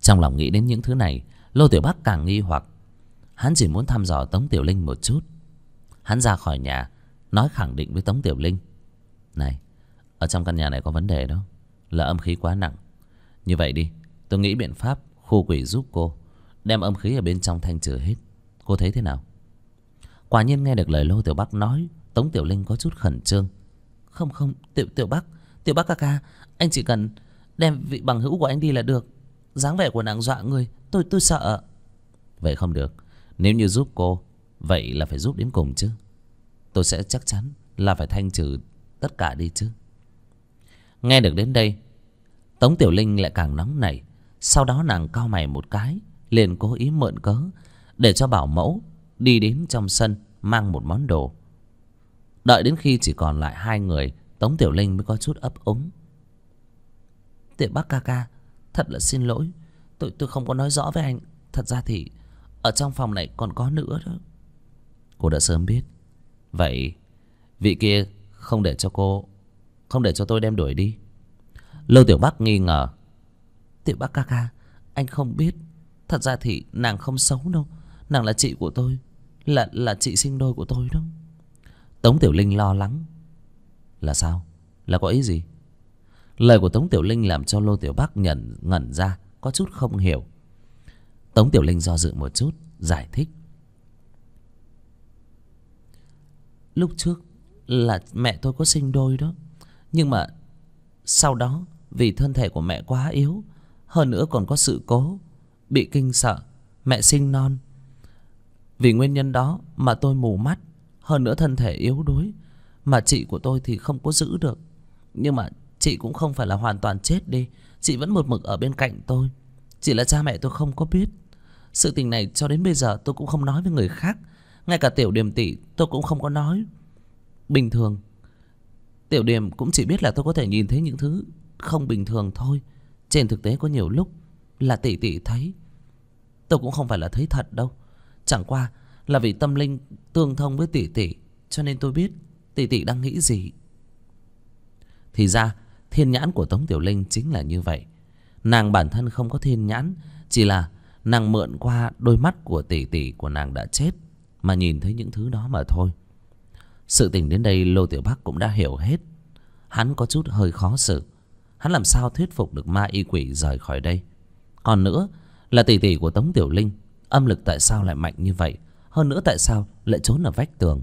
Trong lòng nghĩ đến những thứ này, Lô Tiểu Bắc càng nghi hoặc. Hắn chỉ muốn thăm dò Tống Tiểu Linh một chút. Hắn ra khỏi nhà, nói khẳng định với Tống Tiểu Linh: "Này, ở trong căn nhà này có vấn đề đó, là âm khí quá nặng. Như vậy đi, tôi nghĩ biện pháp khu quỷ giúp cô, đem âm khí ở bên trong thanh trừ hết. Cô thấy thế nào?" Quả nhiên nghe được lời Lô Tiểu Bắc nói, Tống Tiểu Linh có chút khẩn trương. Không không, Tiểu Bắc ca ca, anh chỉ cần đem vị bằng hữu của anh đi là được. Dáng vẻ của nàng dọa người, tôi sợ. Vậy không được, nếu như giúp cô, vậy là phải giúp đến cùng chứ. Tôi sẽ chắc chắn là phải thanh trừ tất cả đi chứ. Nghe được đến đây, Tống Tiểu Linh lại càng nóng nảy. Sau đó nàng cau mày một cái, liền cố ý mượn cớ để cho bảo mẫu đi đến trong sân mang một món đồ. Đợi đến khi chỉ còn lại hai người, Tống Tiểu Linh mới có chút ấp úng. Tiểu Bắc ca ca, thật là xin lỗi, tôi không có nói rõ với anh. Thật ra thì ở trong phòng này còn có nữa đó. Cô đã sớm biết. Vậy vị kia không để cho tôi đem đuổi đi? Lô Tiểu Bắc nghi ngờ. Tiểu Bắc ca ca, anh không biết. Thật ra thì nàng không xấu đâu. Nàng là chị của tôi, là chị sinh đôi của tôi đó. Tống Tiểu Linh lo lắng. Là sao? Là có ý gì? Lời của Tống Tiểu Linh làm cho Lô Tiểu Bắc ngẩn ra, có chút không hiểu. Tống Tiểu Linh do dự một chút, giải thích. Lúc trước là mẹ tôi có sinh đôi đó. Nhưng mà sau đó vì thân thể của mẹ quá yếu, hơn nữa còn có sự cố, bị kinh sợ, mẹ sinh non. Vì nguyên nhân đó mà tôi mù mắt, hơn nữa thân thể yếu đuối. Mà chị của tôi thì không có giữ được. Nhưng mà chị cũng không phải là hoàn toàn chết đi. Chị vẫn một mực ở bên cạnh tôi. Chỉ là cha mẹ tôi không có biết. Sự tình này cho đến bây giờ tôi cũng không nói với người khác. Ngay cả Tiểu Điềm tỷ tôi cũng không có nói. Bình thường Tiểu Điềm cũng chỉ biết là tôi có thể nhìn thấy những thứ không bình thường thôi. Trên thực tế có nhiều lúc là tỷ thấy. Tôi cũng không phải là thấy thật đâu. Chẳng qua là vì tâm linh tương thông với tỷ, cho nên tôi biết tỷ đang nghĩ gì. Thì ra thiên nhãn của Tống Tiểu Linh chính là như vậy. Nàng bản thân không có thiên nhãn, chỉ là nàng mượn qua đôi mắt của tỷ của nàng đã chết mà nhìn thấy những thứ đó mà thôi. Sự tình đến đây Lô Tiểu Bắc cũng đã hiểu hết. Hắn có chút hơi khó xử. Hắn làm sao thuyết phục được ma y quỷ rời khỏi đây? Còn nữa là tỷ của Tống Tiểu Linh, âm lực tại sao lại mạnh như vậy? Hơn nữa tại sao lại trốn ở vách tường?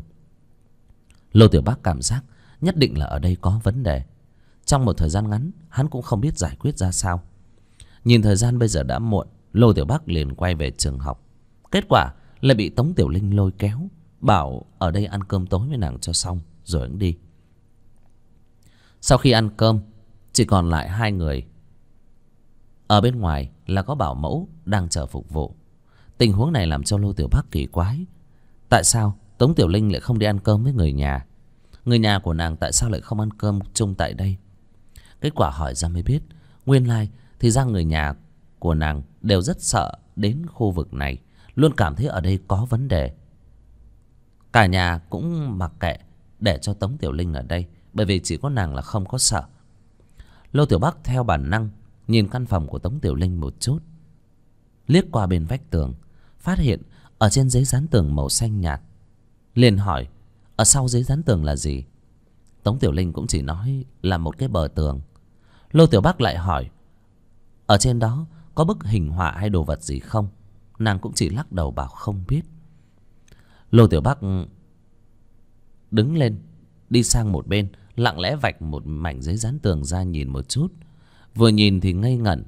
Lô Tiểu Bắc cảm giác nhất định là ở đây có vấn đề. Trong một thời gian ngắn, hắn cũng không biết giải quyết ra sao. Nhìn thời gian bây giờ đã muộn, Lô Tiểu Bắc liền quay về trường học. Kết quả lại bị Tống Tiểu Linh lôi kéo, bảo ở đây ăn cơm tối với nàng cho xong rồi hắn đi. Sau khi ăn cơm, chỉ còn lại hai người. Ở bên ngoài là có bảo mẫu đang chờ phục vụ. Tình huống này làm cho Lô Tiểu Bắc kỳ quái. Tại sao Tống Tiểu Linh lại không đi ăn cơm với người nhà? Người nhà của nàng tại sao lại không ăn cơm chung tại đây? Kết quả hỏi ra mới biết, nguyên lai thì ra người nhà của nàng đều rất sợ đến khu vực này, luôn cảm thấy ở đây có vấn đề. Cả nhà cũng mặc kệ để cho Tống Tiểu Linh ở đây, bởi vì chỉ có nàng là không có sợ. Lô Tiểu Bắc theo bản năng nhìn căn phòng của Tống Tiểu Linh một chút, liếc qua bên vách tường, phát hiện ở trên giấy dán tường màu xanh nhạt, liền hỏi ở sau giấy dán tường là gì. Tống Tiểu Linh cũng chỉ nói là một cái bờ tường. Lô Tiểu Bắc lại hỏi ở trên đó có bức hình họa hay đồ vật gì không? Nàng cũng chỉ lắc đầu bảo không biết. Lô Tiểu Bắc đứng lên, đi sang một bên, lặng lẽ vạch một mảnh giấy dán tường ra nhìn một chút. Vừa nhìn thì ngây ngẩn.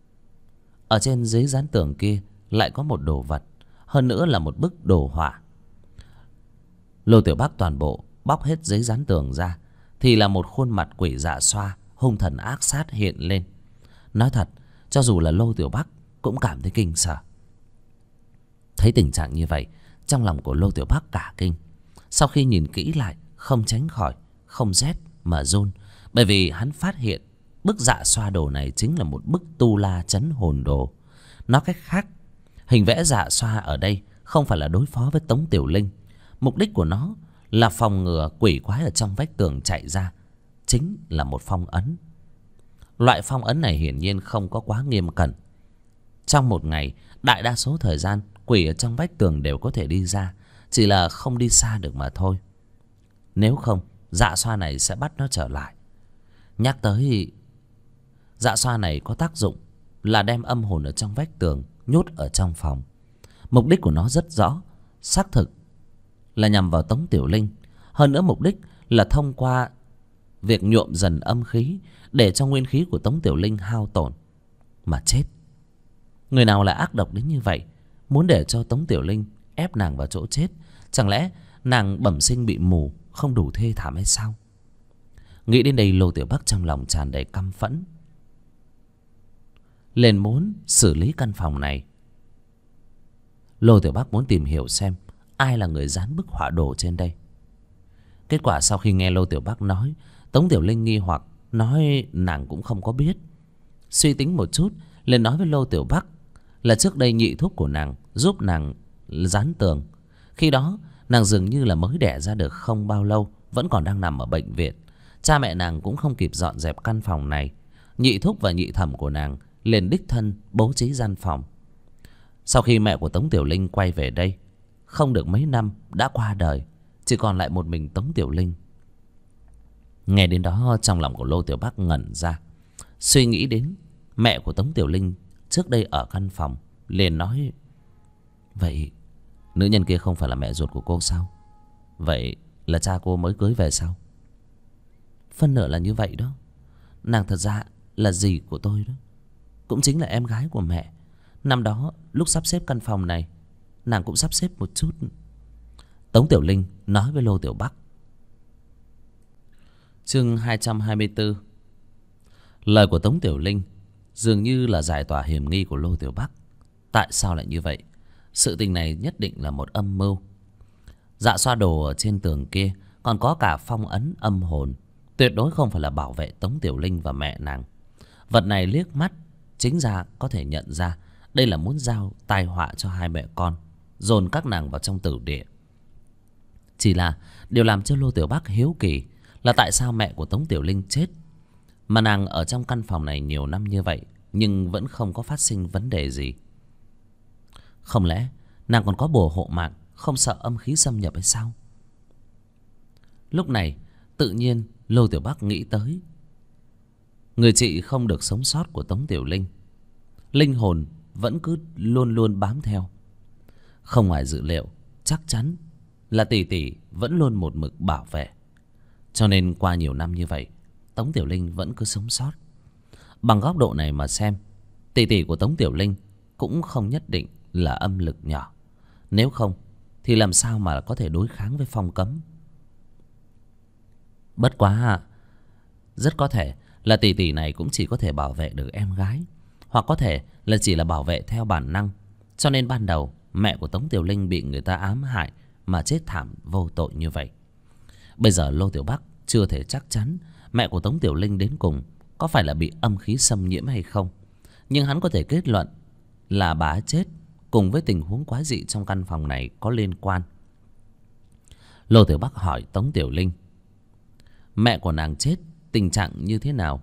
Ở trên giấy dán tường kia lại có một đồ vật, hơn nữa là một bức đồ họa. Lô Tiểu Bắc toàn bộ bóc hết giấy dán tường ra, thì là một khuôn mặt quỷ dạ xoa, hung thần ác sát hiện lên. Nói thật, cho dù là Lô Tiểu Bắc cũng cảm thấy kinh sợ. Thấy tình trạng như vậy, trong lòng của Lô Tiểu Bắc cả kinh. Sau khi nhìn kỹ lại, không tránh khỏi không rét mà run, bởi vì hắn phát hiện bức dạ xoa đồ này chính là một bức tu la chấn hồn đồ. Nói cách khác, hình vẽ dạ xoa ở đây không phải là đối phó với Tống Tiểu Linh. Mục đích của nó là phòng ngừa quỷ quái ở trong vách tường chạy ra, chính là một phong ấn. Loại phong ấn này hiển nhiên không có quá nghiêm cẩn. Trong một ngày, đại đa số thời gian quỷ ở trong vách tường đều có thể đi ra, chỉ là không đi xa được mà thôi. Nếu không, dạ xoa này sẽ bắt nó trở lại. Nhắc tới, dạ xoa này có tác dụng là đem âm hồn ở trong vách tường nhốt ở trong phòng. Mục đích của nó rất rõ, xác thực là nhằm vào Tống Tiểu Linh. Hơn nữa mục đích là thông qua việc nhuộm dần âm khí, để cho nguyên khí của Tống Tiểu Linh hao tổn mà chết. Người nào lại ác độc đến như vậy, muốn để cho Tống Tiểu Linh ép nàng vào chỗ chết? Chẳng lẽ nàng bẩm sinh bị mù, không đủ thê thảm hay sao? Nghĩ đến đây, Lô Tiểu Bắc trong lòng tràn đầy căm phẫn, liền muốn xử lý căn phòng này. Lô Tiểu Bắc muốn tìm hiểu xem ai là người dán bức họa đồ trên đây. Kết quả sau khi nghe Lô Tiểu Bắc nói, Tống Tiểu Linh nghi hoặc nói nàng cũng không có biết. Suy tính một chút, liền nói với Lô Tiểu Bắc là trước đây nhị thúc của nàng giúp nàng dán tường. Khi đó nàng dường như là mới đẻ ra được không bao lâu, vẫn còn đang nằm ở bệnh viện. Cha mẹ nàng cũng không kịp dọn dẹp căn phòng này. Nhị thúc và nhị thẩm của nàng liền đích thân bố trí gian phòng. Sau khi mẹ của Tống Tiểu Linh quay về đây, không được mấy năm đã qua đời, chỉ còn lại một mình Tống Tiểu Linh. Nghe đến đó, trong lòng của Lô Tiểu Bắc ngẩn ra, suy nghĩ đến mẹ của Tống Tiểu Linh trước đây ở căn phòng, liền nói: vậy nữ nhân kia không phải là mẹ ruột của cô sao? Vậy là cha cô mới cưới về sao? Phân nửa là như vậy đó. Nàng thật ra là dì của tôi đó, cũng chính là em gái của mẹ. Năm đó lúc sắp xếp căn phòng này, nàng cũng sắp xếp một chút. Tống Tiểu Linh nói với Lô Tiểu Bắc. Chương 224. Lời của Tống Tiểu Linh dường như là giải tỏa hiểm nghi của Lô Tiểu Bắc. Tại sao lại như vậy? Sự tình này nhất định là một âm mưu. Dạ xoa đồ ở trên tường kia còn có cả phong ấn âm hồn, tuyệt đối không phải là bảo vệ Tống Tiểu Linh và mẹ nàng. Vật này liếc mắt chính ra có thể nhận ra đây là muốn giao tai họa cho hai mẹ con, dồn các nàng vào trong tử địa. Chỉ là điều làm cho Lô Tiểu Bắc hiếu kỳ là tại sao mẹ của Tống Tiểu Linh chết mà nàng ở trong căn phòng này nhiều năm như vậy nhưng vẫn không có phát sinh vấn đề gì. Không lẽ nàng còn có bùa hộ mạng, không sợ âm khí xâm nhập hay sao? Lúc này tự nhiên Lô Tiểu Bắc nghĩ tới người chị không được sống sót của Tống Tiểu Linh. Linh hồn vẫn cứ luôn luôn bám theo. Không ngoài dự liệu, chắc chắn là tỷ tỷ vẫn luôn một mực bảo vệ. Cho nên qua nhiều năm như vậy, Tống Tiểu Linh vẫn cứ sống sót. Bằng góc độ này mà xem, tỷ tỷ của Tống Tiểu Linh cũng không nhất định là âm lực nhỏ. Nếu không thì làm sao mà có thể đối kháng với phong cấm? Bất quá rất có thể là tỷ tỷ này cũng chỉ có thể bảo vệ được em gái, hoặc có thể là chỉ là bảo vệ theo bản năng. Cho nên ban đầu mẹ của Tống Tiểu Linh bị người ta ám hại mà chết thảm vô tội như vậy. Bây giờ Lô Tiểu Bắc chưa thể chắc chắn mẹ của Tống Tiểu Linh đến cùng có phải là bị âm khí xâm nhiễm hay không, nhưng hắn có thể kết luận là bà chết cùng với tình huống quái dị trong căn phòng này có liên quan. Lô Tiểu Bắc hỏi Tống Tiểu Linh mẹ của nàng chết tình trạng như thế nào.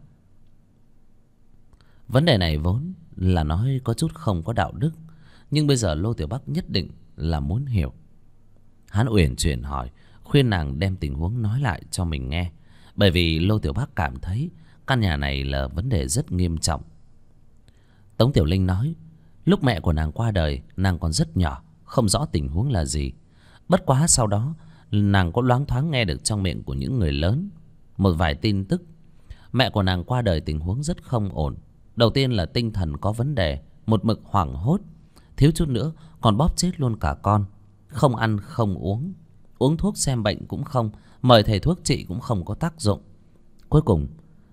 Vấn đề này vốn là nói có chút không có đạo đức, nhưng bây giờ Lô Tiểu Bắc nhất định là muốn hiểu. Hắn uyển chuyển hỏi, khuyên nàng đem tình huống nói lại cho mình nghe, bởi vì Lô Tiểu Bắc cảm thấy căn nhà này là vấn đề rất nghiêm trọng. Tống Tiểu Linh nói lúc mẹ của nàng qua đời, nàng còn rất nhỏ, không rõ tình huống là gì. Bất quá sau đó nàng có loáng thoáng nghe được trong miệng của những người lớn một vài tin tức. Mẹ của nàng qua đời tình huống rất không ổn. Đầu tiên là tinh thần có vấn đề, một mực hoảng hốt, thiếu chút nữa còn bóp chết luôn cả con. Không ăn không uống, uống thuốc xem bệnh cũng không, mời thầy thuốc trị cũng không có tác dụng. Cuối cùng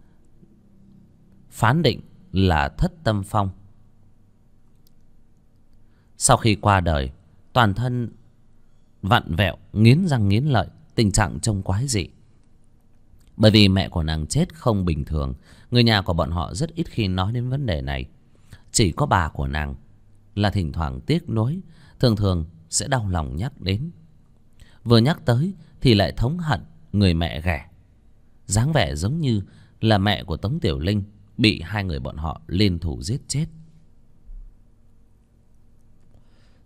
phán định là thất tâm phong. Sau khi qua đời, toàn thân vặn vẹo, nghiến răng nghiến lợi, tình trạng trông quái dị. Bởi vì mẹ của nàng chết không bình thường, người nhà của bọn họ rất ít khi nói đến vấn đề này. Chỉ có bà của nàng là thỉnh thoảng tiếc nuối, thường thường sẽ đau lòng nhắc đến. Vừa nhắc tới thì lại thống hận người mẹ ghẻ, dáng vẻ giống như là mẹ của Tống Tiểu Linh bị hai người bọn họ liên thủ giết chết.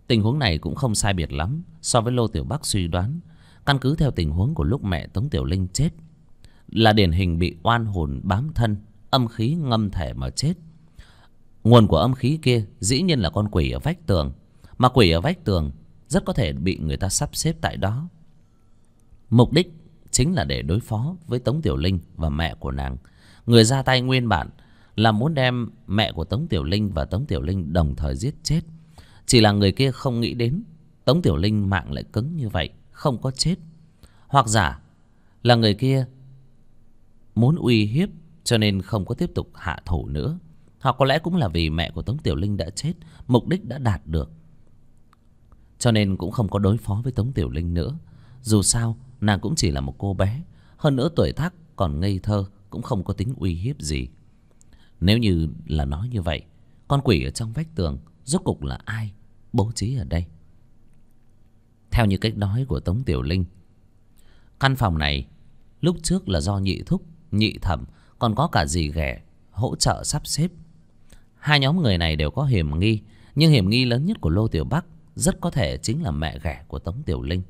Tình huống này cũng không sai biệt lắm so với Lô Tiểu Bắc suy đoán. Căn cứ theo tình huống của lúc mẹ Tống Tiểu Linh chết, là điển hình bị oan hồn bám thân, âm khí ngâm thể mà chết. Nguồn của âm khí kia dĩ nhiên là con quỷ ở vách tường, mà quỷ ở vách tường rất có thể bị người ta sắp xếp tại đó. Mục đích chính là để đối phó với Tống Tiểu Linh và mẹ của nàng. Người ra tay nguyên bản là muốn đem mẹ của Tống Tiểu Linh và Tống Tiểu Linh đồng thời giết chết. Chỉ là người kia không nghĩ đến Tống Tiểu Linh mạng lại cứng như vậy, không có chết. Hoặc giả là người kia muốn uy hiếp cho nên không có tiếp tục hạ thủ nữa. Hoặc có lẽ cũng là vì mẹ của Tống Tiểu Linh đã chết, mục đích đã đạt được, cho nên cũng không có đối phó với Tống Tiểu Linh nữa. Dù sao nàng cũng chỉ là một cô bé, hơn nữa tuổi tác còn ngây thơ, cũng không có tính uy hiếp gì. Nếu như là nói như vậy, con quỷ ở trong vách tường rốt cục là ai bố trí ở đây? Theo như cách nói của Tống Tiểu Linh, căn phòng này lúc trước là do nhị thúc, nhị thẩm, còn có cả dì ghẻ hỗ trợ sắp xếp. Hai nhóm người này đều có hiểm nghi, nhưng hiểm nghi lớn nhất của Lô Tiểu Bắc rất có thể chính là mẹ ghẻ của Tống Tiểu Linh.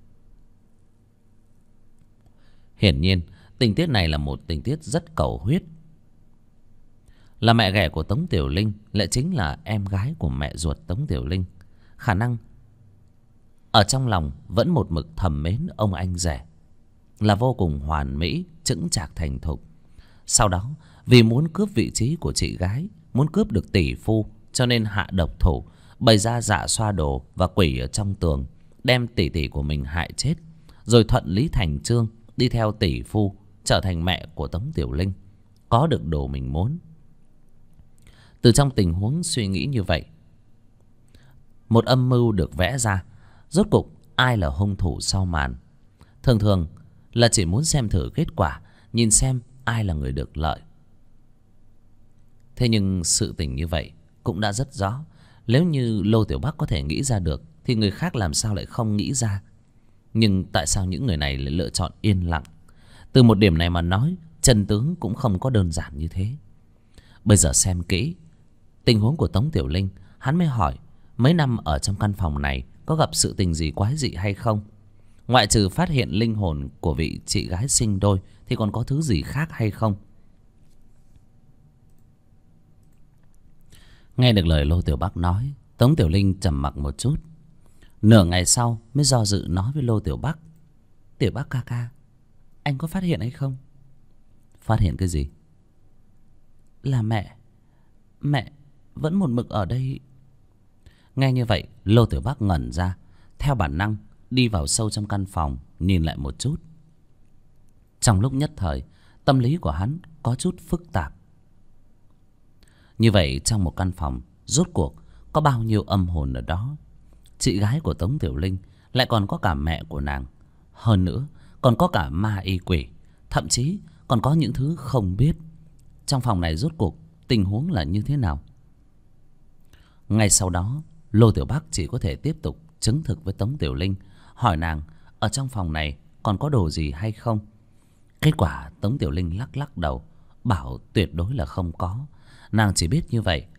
Hiển nhiên tình tiết này là một tình tiết rất cầu huyết. Là mẹ ghẻ của Tống Tiểu Linh lại chính là em gái của mẹ ruột Tống Tiểu Linh. Khả năng ở trong lòng vẫn một mực thầm mến ông anh rể, là vô cùng hoàn mỹ, chững chạc thành thục. Sau đó vì muốn cướp vị trí của chị gái, muốn cướp được tỷ phu, cho nên hạ độc thủ, bày ra dạ xoa đồ và quỷ ở trong tường, đem tỷ tỷ của mình hại chết, rồi thuận lý thành chương đi theo tỷ phu, trở thành mẹ của Tống Tiểu Linh, có được đồ mình muốn. Từ trong tình huống suy nghĩ như vậy, một âm mưu được vẽ ra. Rốt cục ai là hung thủ sau màn? Thường thường là chỉ muốn xem thử kết quả, nhìn xem ai là người được lợi. Thế nhưng sự tình như vậy cũng đã rất rõ. Nếu như Lô Tiểu Bắc có thể nghĩ ra được, thì người khác làm sao lại không nghĩ ra? Nhưng tại sao những người này lại lựa chọn yên lặng? Từ một điểm này mà nói, chân tướng cũng không có đơn giản như thế. Bây giờ xem kỹ tình huống của Tống Tiểu Linh, hắn mới hỏi mấy năm ở trong căn phòng này có gặp sự tình gì quái dị hay không? Ngoại trừ phát hiện linh hồn của vị chị gái sinh đôi thì còn có thứ gì khác hay không? Nghe được lời Lô Tiểu Bắc nói, Tống Tiểu Linh trầm mặc một chút. Nửa ngày sau mới do dự nói với Lô Tiểu Bắc: Tiểu Bắc ca ca, anh có phát hiện hay không? Phát hiện cái gì? Là mẹ vẫn một mực ở đây. Nghe như vậy, Lô Tiểu Bắc ngẩn ra, theo bản năng đi vào sâu trong căn phòng, nhìn lại một chút. Trong lúc nhất thời, tâm lý của hắn có chút phức tạp. Như vậy trong một căn phòng, rốt cuộc có bao nhiêu âm hồn ở đó? Chị gái của Tống Tiểu Linh, lại còn có cả mẹ của nàng. Hơn nữa còn có cả ma y quỷ, thậm chí còn có những thứ không biết. Trong phòng này rốt cuộc tình huống là như thế nào? Ngay sau đó, Lô Tiểu Bắc chỉ có thể tiếp tục chứng thực với Tống Tiểu Linh, hỏi nàng ở trong phòng này còn có đồ gì hay không. Kết quả Tống Tiểu Linh lắc lắc đầu, bảo tuyệt đối là không có. Nàng chỉ biết như vậy.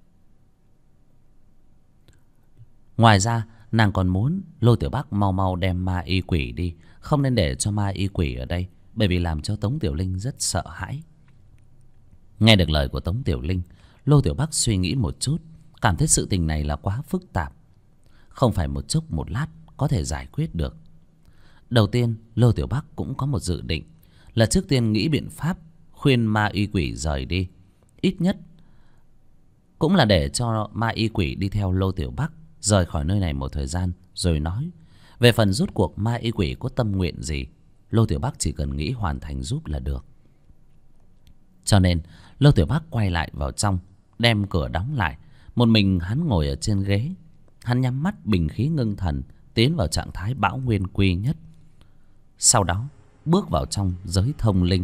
Ngoài ra nàng còn muốn Lô Tiểu Bắc mau mau đem ma y quỷ đi, không nên để cho ma y quỷ ở đây, bởi vì làm cho Tống Tiểu Linh rất sợ hãi. Nghe được lời của Tống Tiểu Linh, Lô Tiểu Bắc suy nghĩ một chút, cảm thấy sự tình này là quá phức tạp, không phải một chốc một lát có thể giải quyết được. Đầu tiên Lô Tiểu Bắc cũng có một dự định, là trước tiên nghĩ biện pháp khuyên ma y quỷ rời đi. Ít nhất cũng là để cho ma y quỷ đi theo Lô Tiểu Bắc rời khỏi nơi này một thời gian rồi nói. Về phần rốt cuộc ma y quỷ có tâm nguyện gì, Lô Tiểu Bắc chỉ cần nghĩ hoàn thành giúp là được. Cho nên Lô Tiểu Bắc quay lại vào trong, đem cửa đóng lại. Một mình hắn ngồi ở trên ghế, hắn nhắm mắt bình khí ngưng thần, tiến vào trạng thái bão nguyên quy nhất. Sau đó bước vào trong giới thông linh.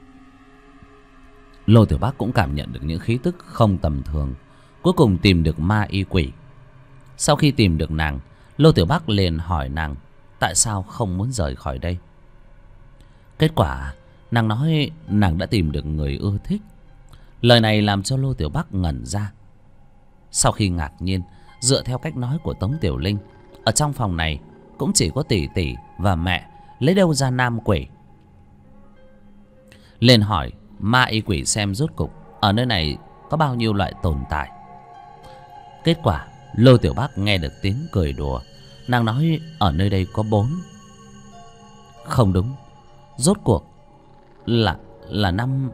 Lô Tiểu Bắc cũng cảm nhận được những khí tức không tầm thường, cuối cùng tìm được ma y quỷ. Sau khi tìm được nàng, Lô Tiểu Bắc liền hỏi nàng tại sao không muốn rời khỏi đây. Kết quả nàng nói nàng đã tìm được người ưa thích. Lời này làm cho Lô Tiểu Bắc ngẩn ra. Sau khi ngạc nhiên, Dựa theo cách nói của Tống Tiểu Linh, ở trong phòng này cũng chỉ có tỷ tỷ và mẹ, lấy đâu ra nam quỷ. Lên hỏi ma y quỷ xem rốt cục ở nơi này có bao nhiêu loại tồn tại. Kết quả Lô Tiểu Bác nghe được tiếng cười đùa. Nàng nói ở nơi đây có 4. Không đúng, rốt cuộc là 5.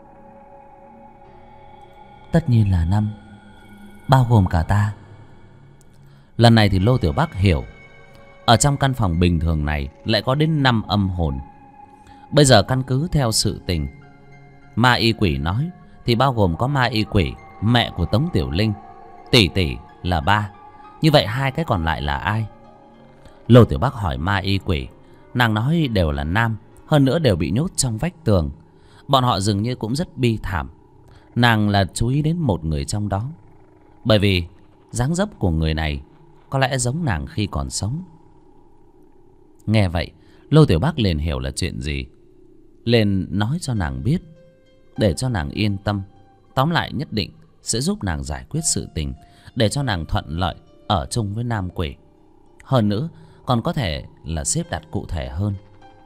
Tất nhiên là 5, bao gồm cả ta. Lần này thì Lô Tiểu Bác hiểu, ở trong căn phòng bình thường này lại có đến 5 âm hồn. Bây giờ căn cứ theo sự tình ma y quỷ nói thì bao gồm có ma y quỷ, mẹ của Tống Tiểu Linh, tỷ tỷ là 3. Như vậy 2 cái còn lại là ai? Lô Tiểu Bác hỏi ma y quỷ. Nàng nói đều là nam, hơn nữa đều bị nhốt trong vách tường. Bọn họ dường như cũng rất bi thảm. Nàng là chú ý đến một người trong đó, bởi vì dáng dấp của người này có lẽ giống nàng khi còn sống. Nghe vậy Lô Tiểu Bác liền hiểu là chuyện gì, liền nói cho nàng biết để cho nàng yên tâm. Tóm lại nhất định sẽ giúp nàng giải quyết sự tình, để cho nàng thuận lợi ở chung với nam quỷ. Hơn nữa còn có thể là xếp đặt cụ thể hơn.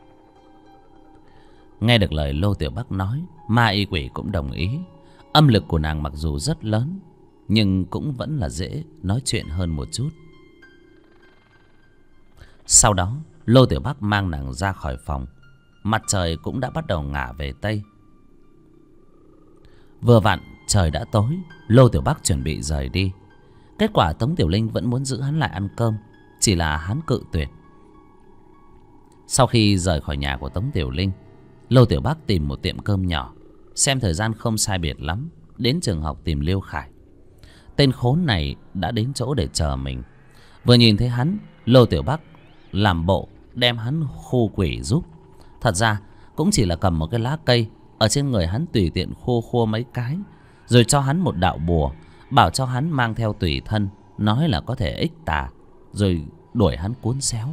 Nghe được lời Lô Tiểu Bác nói, ma y quỷ cũng đồng ý. Âm lực của nàng mặc dù rất lớn, nhưng cũng vẫn là dễ nói chuyện hơn một chút. Sau đó Lô Tiểu Bác mang nàng ra khỏi phòng. Mặt trời cũng đã bắt đầu ngả về Tây. Vừa vặn trời đã tối, Lô Tiểu Bác chuẩn bị rời đi. Kết quả Tống Tiểu Linh vẫn muốn giữ hắn lại ăn cơm, chỉ là hắn cự tuyệt. Sau khi rời khỏi nhà của Tống Tiểu Linh, Lô Tiểu Bác tìm một tiệm cơm nhỏ. Xem thời gian không sai biệt lắm, đến trường học tìm Liêu Khải. Tên khốn này đã đến chỗ để chờ mình. Vừa nhìn thấy hắn, Lô Tiểu Bác làm bộ đem hắn khu quỷ giúp. Thật ra cũng chỉ là cầm một cái lá cây ở trên người hắn, tùy tiện khô khô mấy cái, rồi cho hắn một đạo bùa, bảo cho hắn mang theo tùy thân, nói là có thể ích tà, rồi đuổi hắn cuốn xéo.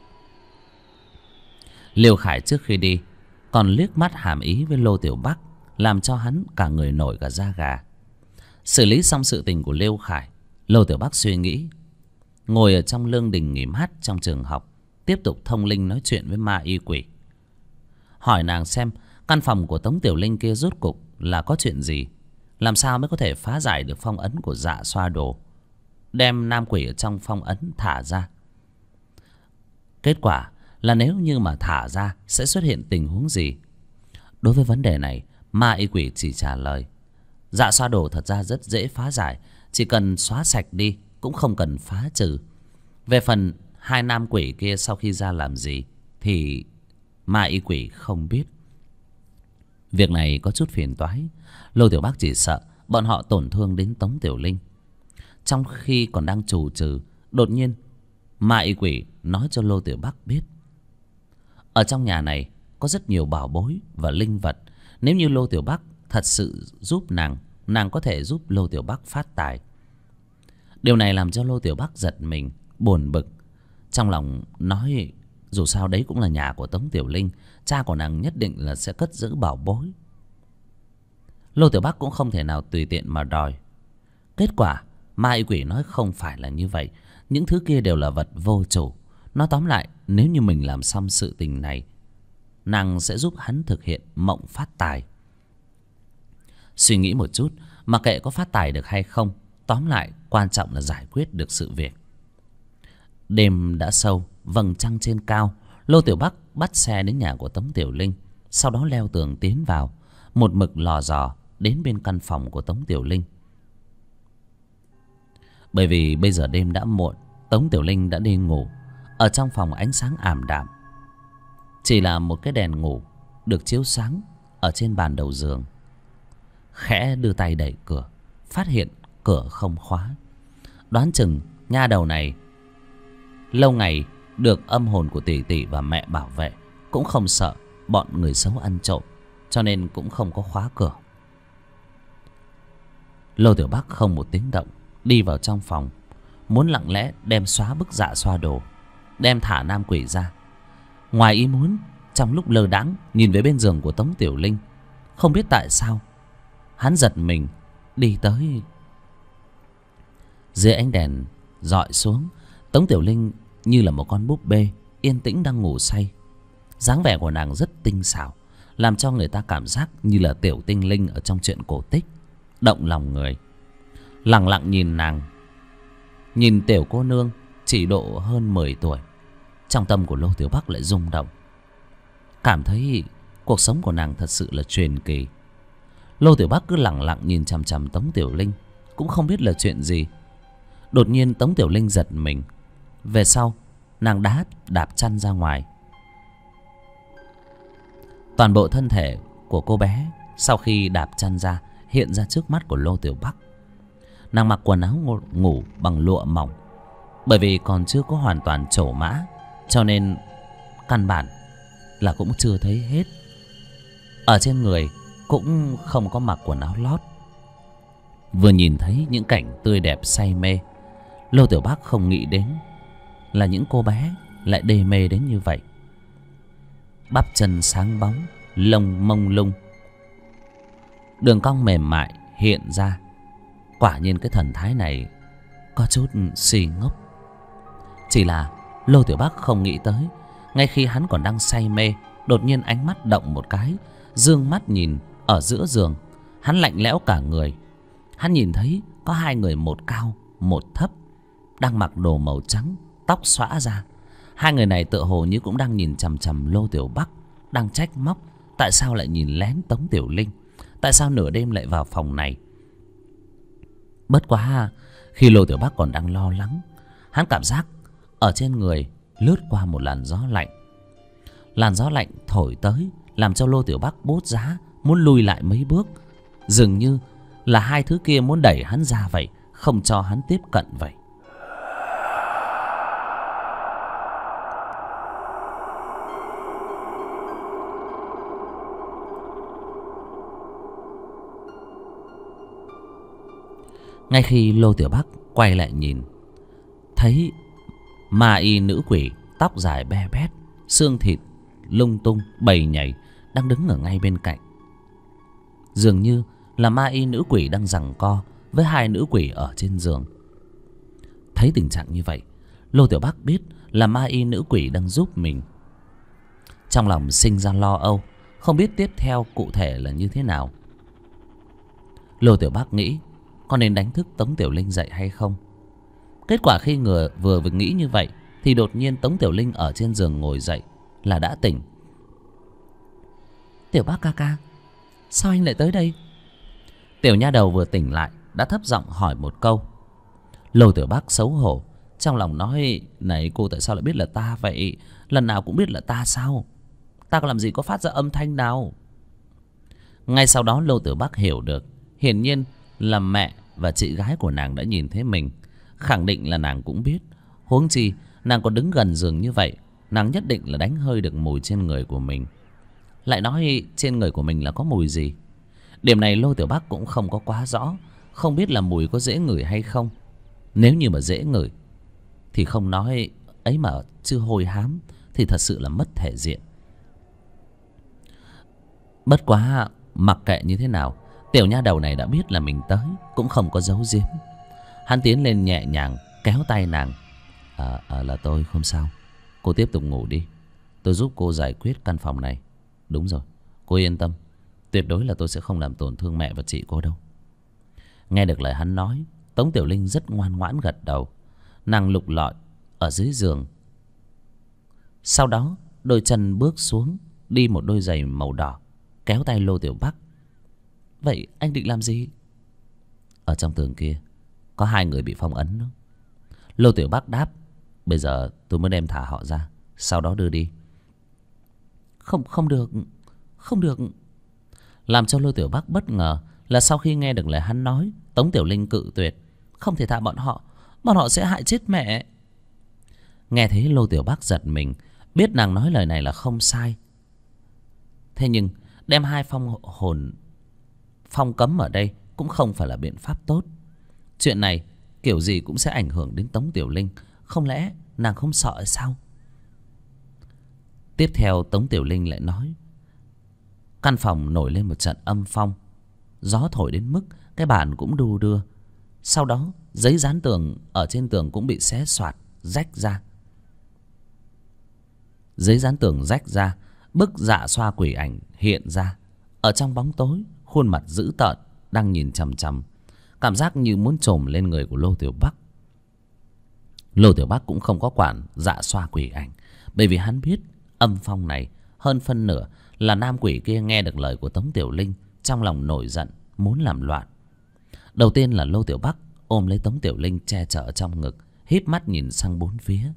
Liêu Khải trước khi đi còn liếc mắt hàm ý với Lô Tiểu Bác, làm cho hắn cả người nổi cả da gà. Xử lý xong sự tình của Liêu Khải, Lô Tiểu Bác suy nghĩ, ngồi ở trong lương đình nghỉ mát trong trường học, tiếp tục thông linh nói chuyện với ma y quỷ. Hỏi nàng xem căn phòng của Tống Tiểu Linh kia rốt cục là có chuyện gì, làm sao mới có thể phá giải được phong ấn của Dạ Xoa Đồ, đem nam quỷ ở trong phong ấn thả ra. Kết quả là nếu như mà thả ra sẽ xuất hiện tình huống gì. Đối với vấn đề này, ma y quỷ chỉ trả lời Dạ Xoa Đồ thật ra rất dễ phá giải, chỉ cần xóa sạch đi, cũng không cần phá trừ. Về phần 2 nam quỷ kia sau khi ra làm gì thì ma y quỷ không biết. Việc này có chút phiền toái. Lô Tiểu Bác chỉ sợ bọn họ tổn thương đến Tống Tiểu Linh. Trong khi còn đang trù trừ, đột nhiên ma y quỷ nói cho Lô Tiểu Bác biết, ở trong nhà này có rất nhiều bảo bối và linh vật. Nếu như Lô Tiểu Bác thật sự giúp nàng, nàng có thể giúp Lô Tiểu Bác phát tài. Điều này làm cho Lô Tiểu Bác giật mình, buồn bực. Trong lòng nói dù sao đấy cũng là nhà của Tống Tiểu Linh, cha của nàng nhất định là sẽ cất giữ bảo bối. Lô Tiểu Bác cũng không thể nào tùy tiện mà đòi. Kết quả ma y quỷ nói không phải là như vậy, những thứ kia đều là vật vô chủ. Nói tóm lại, nếu như mình làm xong sự tình này, nàng sẽ giúp hắn thực hiện mộng phát tài. Suy nghĩ một chút, mặc kệ có phát tài được hay không, tóm lại quan trọng là giải quyết được sự việc. Đêm đã sâu, vầng trăng trên cao. Lô Tiểu Bác bắt xe đến nhà của Tống Tiểu Linh, sau đó leo tường tiến vào, một mực lò dò đến bên căn phòng của Tống Tiểu Linh. Bởi vì bây giờ đêm đã muộn, Tống Tiểu Linh đã đi ngủ. Ở trong phòng ánh sáng ảm đạm, chỉ là một cái đèn ngủ được chiếu sáng ở trên bàn đầu giường. Khẽ đưa tay đẩy cửa, phát hiện cửa không khóa. Đoán chừng nha đầu này lâu ngày được âm hồn của tỷ tỷ và mẹ bảo vệ, cũng không sợ bọn người xấu ăn trộm, cho nên cũng không có khóa cửa. Lô Tiểu Bác không một tiếng động đi vào trong phòng, muốn lặng lẽ đem xóa bức Dạ Xoa Đồ, đem thả nam quỷ ra. Ngoài ý muốn, trong lúc lơ đãng nhìn về bên giường của Tống Tiểu Linh, không biết tại sao hắn giật mình đi tới. Dưới ánh đèn dọi xuống, Tống Tiểu Linh như là một con búp bê yên tĩnh đang ngủ say. Dáng vẻ của nàng rất tinh xảo, làm cho người ta cảm giác như là tiểu tinh linh ở trong truyện cổ tích, động lòng người. Lẳng lặng nhìn nàng, nhìn tiểu cô nương chỉ độ hơn 10 tuổi, trong tâm của Lô Tiểu Bắc lại rung động, cảm thấy cuộc sống của nàng thật sự là truyền kỳ. Lô Tiểu Bắc cứ lẳng lặng nhìn chằm chằm Tống Tiểu Linh, cũng không biết là chuyện gì. Đột nhiên Tống Tiểu Linh giật mình, về sau nàng đạp chăn ra ngoài. Toàn bộ thân thể của cô bé sau khi đạp chăn ra hiện ra trước mắt của Lô Tiểu Bắc. Nàng mặc quần áo ngủ bằng lụa mỏng, bởi vì còn chưa có hoàn toàn trổ mã, cho nên căn bản là cũng chưa thấy hết. Ở trên người cũng không có mặc quần áo lót. Vừa nhìn thấy những cảnh tươi đẹp say mê, Lô Tiểu Bắc không nghĩ đến là những cô bé lại đê mê đến như vậy. Bắp chân sáng bóng, lông mông lung, đường cong mềm mại hiện ra. Quả nhiên cái thần thái này có chút si ngốc. Chỉ là Lô Tiểu Bắc không nghĩ tới, ngay khi hắn còn đang say mê, đột nhiên ánh mắt động một cái, dương mắt nhìn ở giữa giường. Hắn lạnh lẽo cả người. Hắn nhìn thấy có hai người, một cao một thấp, đang mặc đồ màu trắng, tóc xõa ra. Hai người này tựa hồ như cũng đang nhìn chằm chằm Lô Tiểu Bắc, đang trách móc tại sao lại nhìn lén Tống Tiểu Linh, tại sao nửa đêm lại vào phòng này. Bất quá khi Lô Tiểu Bắc còn đang lo lắng, hắn cảm giác ở trên người lướt qua một làn gió lạnh. Làn gió lạnh thổi tới làm cho Lô Tiểu Bắc bốt giá, muốn lùi lại mấy bước. Dường như là hai thứ kia muốn đẩy hắn ra vậy, không cho hắn tiếp cận vậy. Ngay khi Lô Tiểu Bắc quay lại nhìn, thấy ma y nữ quỷ tóc dài be bét, xương thịt lung tung bầy nhảy đang đứng ở ngay bên cạnh. Dường như là ma y nữ quỷ đang giằng co với hai nữ quỷ ở trên giường. Thấy tình trạng như vậy, Lô Tiểu Bắc biết là ma y nữ quỷ đang giúp mình. Trong lòng sinh ra lo âu, không biết tiếp theo cụ thể là như thế nào. Lô Tiểu Bắc nghĩ có nên đánh thức Tống Tiểu Linh dậy hay không. Kết quả khi vừa nghĩ như vậy thì đột nhiên Tống Tiểu Linh ở trên giường ngồi dậy là đã tỉnh. Tiểu Bắc ca ca, sao anh lại tới đây? Tiểu nha đầu vừa tỉnh lại đã thấp giọng hỏi một câu. Lô Tiểu Bắc xấu hổ, trong lòng nói: này cô tại sao lại biết là ta vậy? Lần nào cũng biết là ta sao? Ta có làm gì có phát ra âm thanh nào? Ngay sau đó Lô Tiểu Bắc hiểu được, hiển nhiên là mẹ và chị gái của nàng đã nhìn thấy mình. Khẳng định là nàng cũng biết. Huống chi nàng còn đứng gần giường như vậy, nàng nhất định là đánh hơi được mùi trên người của mình. Lại nói trên người của mình là có mùi gì? Điểm này Lô Tiểu Bắc cũng không có quá rõ, không biết là mùi có dễ ngửi hay không. Nếu như mà dễ ngửi thì không nói, ấy mà chưa hôi hám thì thật sự là mất thể diện. Bất quá mặc kệ như thế nào, tiểu nha đầu này đã biết là mình tới, cũng không có giấu giếm. Hắn tiến lên nhẹ nhàng kéo tay nàng. Là tôi, không sao. Cô tiếp tục ngủ đi, tôi giúp cô giải quyết căn phòng này. Đúng rồi, cô yên tâm, tuyệt đối là tôi sẽ không làm tổn thương mẹ và chị cô đâu. Nghe được lời hắn nói, Tống Tiểu Linh rất ngoan ngoãn gật đầu. Nàng lục lọi ở dưới giường, sau đó đôi chân bước xuống, đi một đôi giày màu đỏ, kéo tay Lô Tiểu Bắc. Vậy anh định làm gì? Ở trong tường kia có hai người bị phong ấn đó. Lô Tiểu Bắc đáp: bây giờ tôi mới đem thả họ ra, sau đó đưa đi. Không được, không được. Làm cho Lô Tiểu Bắc bất ngờ là sau khi nghe được lời hắn nói, Tống Tiểu Linh cự tuyệt: không thể thả bọn họ sẽ hại chết mẹ. Nghe thấy Lô Tiểu Bắc giật mình, biết nàng nói lời này là không sai. Thế nhưng đem hai phong cấm ở đây cũng không phải là biện pháp tốt. Chuyện này kiểu gì cũng sẽ ảnh hưởng đến Tống Tiểu Linh, không lẽ nàng không sợ hay sao? Tiếp theo Tống Tiểu Linh lại nói: căn phòng nổi lên một trận âm phong, gió thổi đến mức cái bàn cũng đu đưa. Sau đó giấy dán tường ở trên tường cũng bị xé xoạt, rách ra. Giấy dán tường rách ra, bức dạ xoa quỷ ảnh hiện ra. Ở trong bóng tối, khuôn mặt dữ tợn đang nhìn chằm chằm, cảm giác như muốn chồm lên người của Lô Tiểu Bắc. Lô Tiểu Bắc cũng không có quản dạ xoa quỷ ảnh, bởi vì hắn biết âm phong này hơn phân nửa là nam quỷ kia nghe được lời của Tống Tiểu Linh, trong lòng nổi giận muốn làm loạn. Đầu tiên là Lô Tiểu Bắc ôm lấy Tống Tiểu Linh che chở trong ngực, híp mắt nhìn sang bốn phía.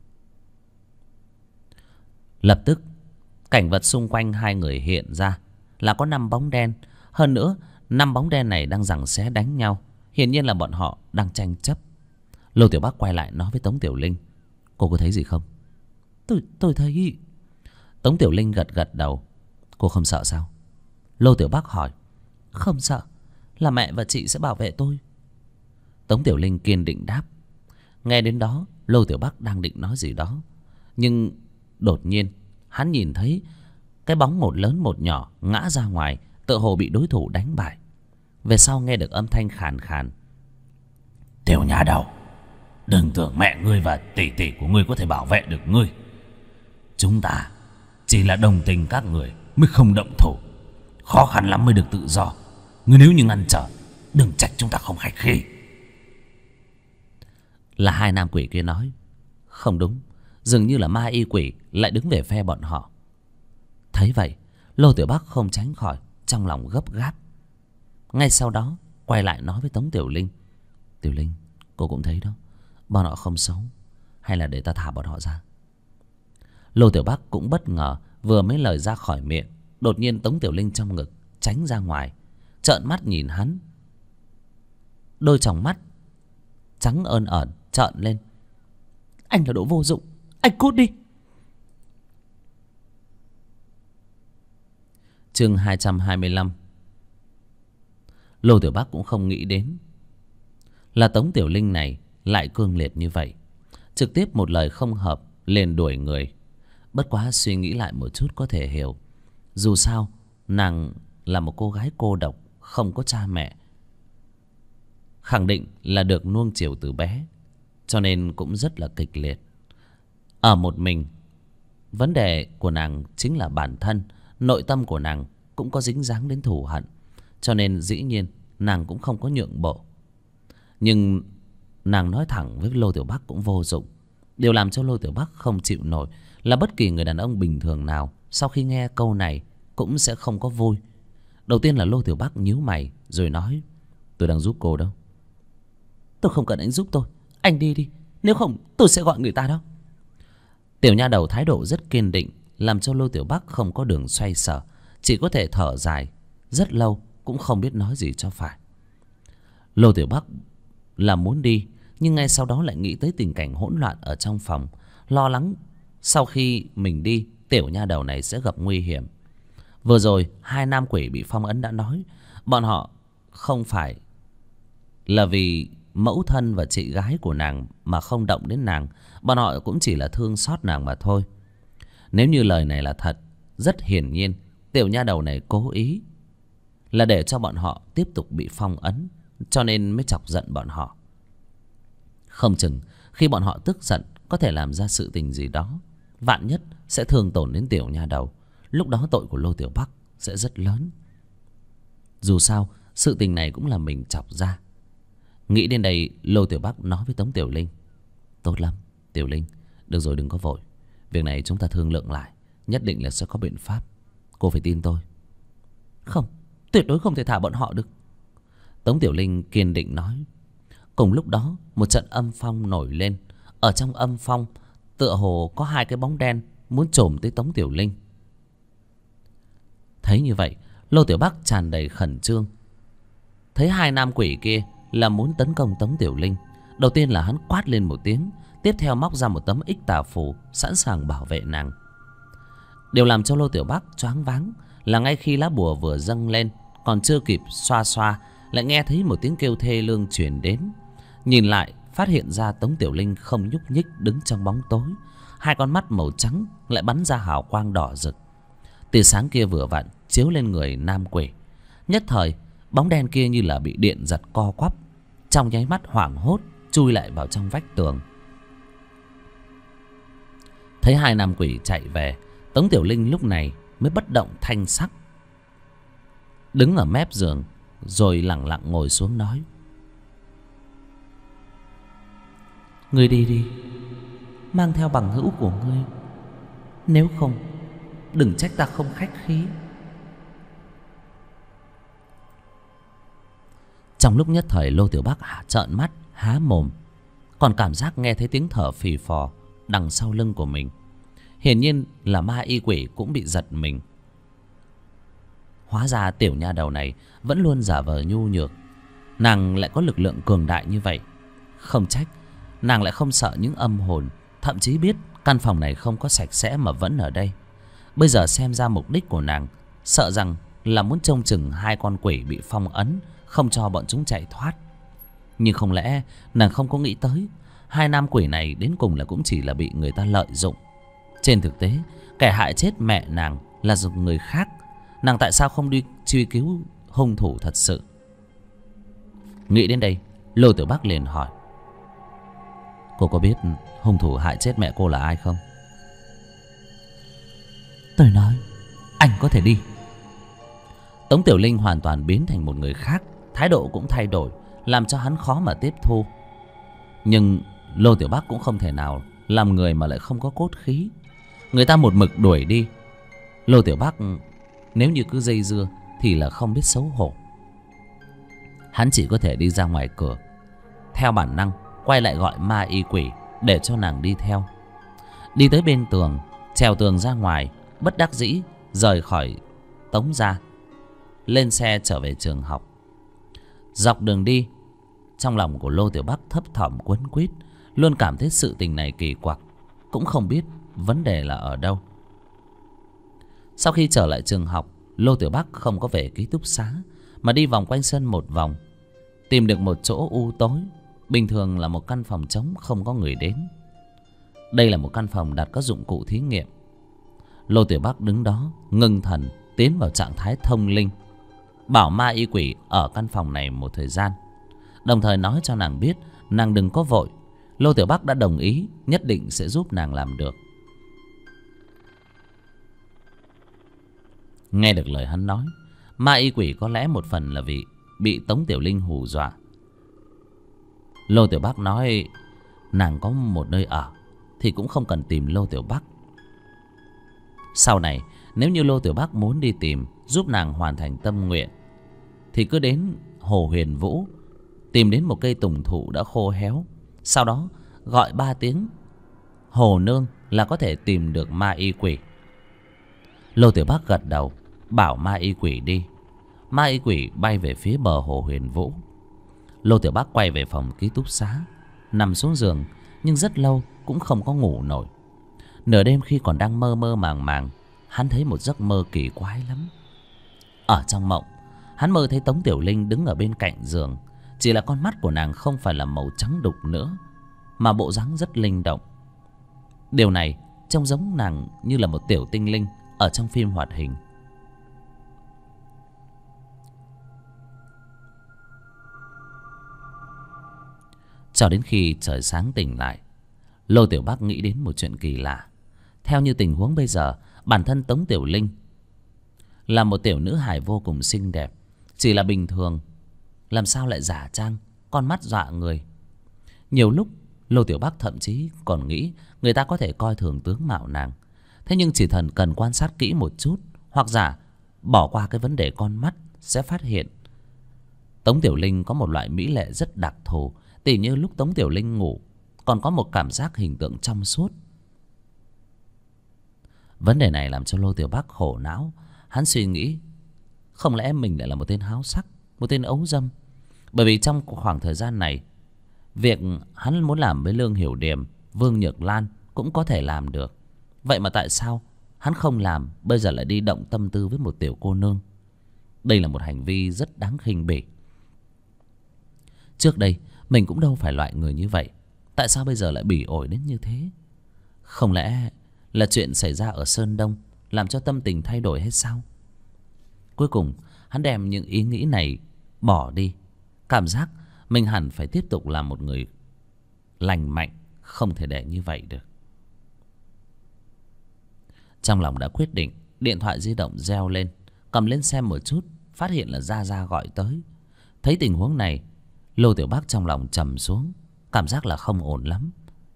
Lập tức cảnh vật xung quanh hai người hiện ra là có 5 bóng đen. Hơn nữa 5 bóng đen này đang giằng xé đánh nhau, hiển nhiên là bọn họ đang tranh chấp. Lô Tiểu Bắc quay lại nói với Tống Tiểu Linh: cô có thấy gì không? Tôi thấy. Tống Tiểu Linh gật gật đầu. Cô không sợ sao? Lô Tiểu Bắc hỏi. Không sợ, là mẹ và chị sẽ bảo vệ tôi. Tống Tiểu Linh kiên định đáp. Nghe đến đó, Lô Tiểu Bắc đang định nói gì đó, nhưng đột nhiên hắn nhìn thấy cái bóng một lớn một nhỏ ngã ra ngoài, tựa hồ bị đối thủ đánh bại. Về sau nghe được âm thanh khàn khàn: Tiểu nha đầu, đừng tưởng mẹ ngươi và tỷ tỷ của ngươi có thể bảo vệ được ngươi. Chúng ta chỉ là đồng tình các người mới không động thủ, khó khăn lắm mới được tự do. Ngươi nếu như ngăn trở, đừng trách chúng ta không khách khí. Là hai nam quỷ kia nói. Không đúng, dường như là ma y quỷ lại đứng về phe bọn họ. Thấy vậy, Lô Tiểu Bắc không tránh khỏi trong lòng gấp gáp. Ngay sau đó quay lại nói với Tống Tiểu Linh: Tiểu Linh, cô cũng thấy đó, bọn họ không xấu, hay là để ta thả bọn họ ra? Lô Tiểu Bắc cũng bất ngờ, vừa mấy lời ra khỏi miệng, đột nhiên Tống Tiểu Linh trong ngực tránh ra ngoài, trợn mắt nhìn hắn. Đôi tròng mắt trắng ơn ởn trợn lên. Anh là đồ vô dụng, anh cút đi. Chương 225. Lô Tiểu Bắc cũng không nghĩ đến là Tống Tiểu Linh này lại cương liệt như vậy, trực tiếp một lời không hợp liền đuổi người. Bất quá suy nghĩ lại một chút có thể hiểu, dù sao nàng là một cô gái cô độc, không có cha mẹ, khẳng định là được nuông chiều từ bé, cho nên cũng rất là kịch liệt. Ở một mình, vấn đề của nàng chính là bản thân, nội tâm của nàng cũng có dính dáng đến thù hận, cho nên dĩ nhiên nàng cũng không có nhượng bộ. Nhưng nàng nói thẳng với Lô Tiểu Bắc cũng vô dụng. Điều làm cho Lô Tiểu Bắc không chịu nổi là bất kỳ người đàn ông bình thường nào sau khi nghe câu này cũng sẽ không có vui. Đầu tiên là Lô Tiểu Bắc nhíu mày rồi nói: Tôi đang giúp cô đâu. Tôi không cần anh giúp tôi, anh đi đi, nếu không tôi sẽ gọi người ta đó. Tiểu nha đầu thái độ rất kiên định, làm cho Lô Tiểu Bắc không có đường xoay sở, chỉ có thể thở dài rất lâu cũng không biết nói gì cho phải. Lô Tiểu Bắc là muốn đi, nhưng ngay sau đó lại nghĩ tới tình cảnh hỗn loạn ở trong phòng, lo lắng sau khi mình đi tiểu nha đầu này sẽ gặp nguy hiểm. Vừa rồi hai nam quỷ bị phong ấn đã nói bọn họ không phải là vì mẫu thân và chị gái của nàng mà không động đến nàng, bọn họ cũng chỉ là thương xót nàng mà thôi. Nếu như lời này là thật, rất hiển nhiên tiểu nha đầu này cố ý là để cho bọn họ tiếp tục bị phong ấn, cho nên mới chọc giận bọn họ. Không chừng khi bọn họ tức giận có thể làm ra sự tình gì đó, vạn nhất sẽ thương tổn đến tiểu nha đầu, lúc đó tội của Lô Tiểu Bắc sẽ rất lớn. Dù sao sự tình này cũng là mình chọc ra. Nghĩ đến đây, Lô Tiểu Bắc nói với Tống Tiểu Linh: Tốt lắm Tiểu Linh, được rồi, đừng có vội, việc này chúng ta thương lượng lại, nhất định là sẽ có biện pháp, cô phải tin tôi. Không, tuyệt đối không thể thả bọn họ được, Tống Tiểu Linh kiên định nói. Cùng lúc đó một trận âm phong nổi lên. Ở trong âm phong tựa hồ có hai cái bóng đen muốn chồm tới Tống Tiểu Linh. Thấy như vậy, Lô Tiểu Bắc tràn đầy khẩn trương. Thấy hai nam quỷ kia là muốn tấn công Tống Tiểu Linh, đầu tiên là hắn quát lên một tiếng, tiếp theo móc ra một tấm ích tà phù sẵn sàng bảo vệ nàng. Điều làm cho Lô Tiểu Bắc choáng váng là ngay khi lá bùa vừa dâng lên, còn chưa kịp xoa xoa, lại nghe thấy một tiếng kêu thê lương truyền đến. Nhìn lại phát hiện ra Tống Tiểu Linh không nhúc nhích đứng trong bóng tối, hai con mắt màu trắng lại bắn ra hào quang đỏ rực. Tia sáng kia vừa vặn chiếu lên người nam quỷ, nhất thời bóng đen kia như là bị điện giật co quắp, trong nháy mắt hoảng hốt chui lại vào trong vách tường. Thấy hai nam quỷ chạy về, Tống Tiểu Linh lúc này mới bất động thanh sắc, đứng ở mép giường rồi lẳng lặng ngồi xuống nói: "Ngươi đi đi, mang theo bằng hữu của ngươi, nếu không đừng trách ta không khách khí." Trong lúc nhất thời, Lô Tiểu Bắc trợn mắt há mồm, còn cảm giác nghe thấy tiếng thở phì phò đằng sau lưng của mình. Hiển nhiên là ma y quỷ cũng bị giật mình. Hóa ra tiểu nha đầu này vẫn luôn giả vờ nhu nhược, nàng lại có lực lượng cường đại như vậy. Không trách nàng lại không sợ những âm hồn, thậm chí biết căn phòng này không có sạch sẽ mà vẫn ở đây. Bây giờ xem ra mục đích của nàng sợ rằng là muốn trông chừng hai con quỷ bị phong ấn, không cho bọn chúng chạy thoát. Nhưng không lẽ nàng không có nghĩ tới hai nam quỷ này đến cùng là cũng chỉ là bị người ta lợi dụng. Trên thực tế, kẻ hại chết mẹ nàng là dùng người khác. Nàng tại sao không đi truy cứu hung thủ thật sự? Nghĩ đến đây, Lô Tiểu Bắc liền hỏi: "Cô có biết hung thủ hại chết mẹ cô là ai không?" "Tôi nói anh có thể đi." Tống Tiểu Linh hoàn toàn biến thành một người khác, thái độ cũng thay đổi, làm cho hắn khó mà tiếp thu. Nhưng Lô Tiểu Bắc cũng không thể nào làm người mà lại không có cốt khí. Người ta một mực đuổi đi, Lô Tiểu Bắc nếu như cứ dây dưa thì là không biết xấu hổ. Hắn chỉ có thể đi ra ngoài cửa, theo bản năng quay lại gọi ma y quỷ để cho nàng đi theo. Đi tới bên tường, trèo tường ra ngoài, bất đắc dĩ rời khỏi Tống gia, lên xe trở về trường học. Dọc đường đi, trong lòng của Lô Tiểu Bắc thấp thỏm quấn quýt, luôn cảm thấy sự tình này kỳ quặc, cũng không biết vấn đề là ở đâu. Sau khi trở lại trường học, Lô Tiểu Bắc không có về ký túc xá mà đi vòng quanh sân một vòng, tìm được một chỗ u tối, bình thường là một căn phòng trống không có người đến. Đây là một căn phòng đặt các dụng cụ thí nghiệm. Lô Tiểu Bắc đứng đó ngưng thần, tiến vào trạng thái thông linh, bảo ma y quỷ ở căn phòng này một thời gian, đồng thời nói cho nàng biết nàng đừng có vội. Lô Tiểu Bắc đã đồng ý, nhất định sẽ giúp nàng làm được. Nghe được lời hắn nói, ma y quỷ có lẽ một phần là vì bị Tống Tiểu Linh hù dọa. Lô Tiểu Bắc nói nàng có một nơi ở thì cũng không cần tìm Lô Tiểu Bắc. Sau này nếu như Lô Tiểu Bắc muốn đi tìm, giúp nàng hoàn thành tâm nguyện, thì cứ đến Hồ Huyền Vũ, tìm đến một cây tùng thụ đã khô héo, sau đó gọi 3 tiếng Hồ Nương là có thể tìm được ma y quỷ. Lô Tiểu Bắc gật đầu, bảo ma y quỷ đi. Ma y quỷ bay về phía bờ Hồ Huyền Vũ. Lô Tiểu Bắc quay về phòng ký túc xá, nằm xuống giường, nhưng rất lâu cũng không có ngủ nổi. Nửa đêm khi còn đang mơ mơ màng màng, hắn thấy một giấc mơ kỳ quái lắm. Ở trong mộng, hắn mơ thấy Tống Tiểu Linh đứng ở bên cạnh giường, chỉ là con mắt của nàng không phải là màu trắng đục nữa, mà bộ dáng rất linh động. Điều này trông giống nàng như là một tiểu tinh linh ở trong phim hoạt hình. Cho đến khi trời sáng tỉnh lại, Lô Tiểu Bắc nghĩ đến một chuyện kỳ lạ. Theo như tình huống bây giờ, bản thân Tống Tiểu Linh là một tiểu nữ hài vô cùng xinh đẹp, chỉ là bình thường, làm sao lại giả trang con mắt dọa người. Nhiều lúc Lô Tiểu Bắc thậm chí còn nghĩ người ta có thể coi thường tướng mạo nàng. Thế nhưng chỉ cần quan sát kỹ một chút, hoặc giả bỏ qua cái vấn đề con mắt, sẽ phát hiện Tống Tiểu Linh có một loại mỹ lệ rất đặc thù. Tỉ như lúc Tống Tiểu Linh ngủ, còn có một cảm giác hình tượng trong suốt. Vấn đề này làm cho Lô Tiểu Bắc khổ não. Hắn suy nghĩ, không lẽ mình lại là một tên háo sắc, một tên ấu dâm? Bởi vì trong khoảng thời gian này, việc hắn muốn làm với Lương Hiểu Điềm, Vương Nhược Lan cũng có thể làm được. Vậy mà tại sao hắn không làm, bây giờ lại đi động tâm tư với một tiểu cô nương? Đây là một hành vi rất đáng khinh bỉ. Trước đây mình cũng đâu phải loại người như vậy, tại sao bây giờ lại bỉ ổi đến như thế? Không lẽ là chuyện xảy ra ở Sơn Đông làm cho tâm tình thay đổi hết sao? Cuối cùng hắn đem những ý nghĩ này bỏ đi. Cảm giác mình hẳn phải tiếp tục làm một người lành mạnh, không thể để như vậy được. Trong lòng đã quyết định, điện thoại di động reo lên, cầm lên xem một chút, phát hiện là Gia Gia gọi tới. Thấy tình huống này, Lô Tiểu Bác trong lòng trầm xuống, cảm giác là không ổn lắm.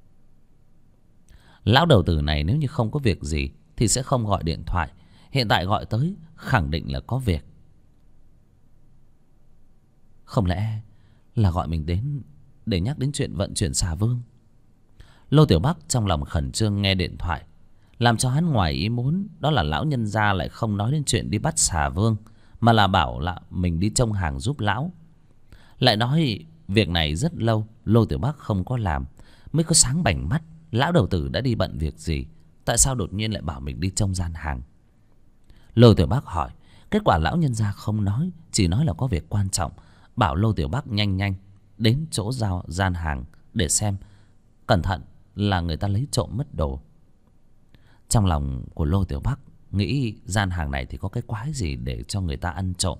Lão đầu tử này nếu như không có việc gì thì sẽ không gọi điện thoại, hiện tại gọi tới khẳng định là có việc. Không lẽ là gọi mình đến để nhắc đến chuyện vận chuyển xà vương? Lô Tiểu Bắc trong lòng khẩn trương nghe điện thoại. Làm cho hắn ngoài ý muốn đó là lão nhân gia lại không nói đến chuyện đi bắt xà vương, mà là bảo là mình đi trông hàng giúp lão. Lại nói việc này rất lâu Lô Tiểu Bắc không có làm, mới có sáng bảnh mắt lão đầu tử đã đi bận việc gì, tại sao đột nhiên lại bảo mình đi trông gian hàng. Lô Tiểu Bắc hỏi, kết quả lão nhân gia không nói, chỉ nói là có việc quan trọng, bảo Lô Tiểu Bắc nhanh nhanh đến chỗ giao gian hàng để xem, cẩn thận là người ta lấy trộm mất đồ. Trong lòng của Lô Tiểu Bắc nghĩ gian hàng này thì có cái quái gì để cho người ta ăn trộm.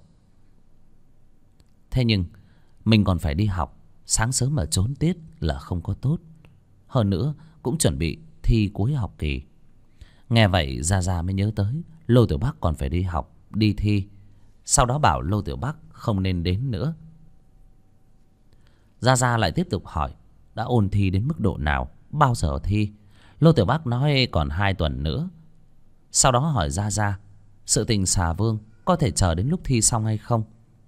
Thế nhưng mình còn phải đi học, sáng sớm mà trốn tiết là không có tốt. Hơn nữa cũng chuẩn bị thi cuối học kỳ. Nghe vậy Gia Gia mới nhớ tới Lô Tiểu Bắc còn phải đi học, đi thi. Sau đó bảo Lô Tiểu Bắc không nên đến nữa. Gia Gia lại tiếp tục hỏi đã ôn thi đến mức độ nào, bao giờ thi. Lô Tiểu Bắc nói còn 2 tuần nữa. Sau đó hỏi Gia Gia sự tình xà vương có thể chờ đến lúc thi xong hay không.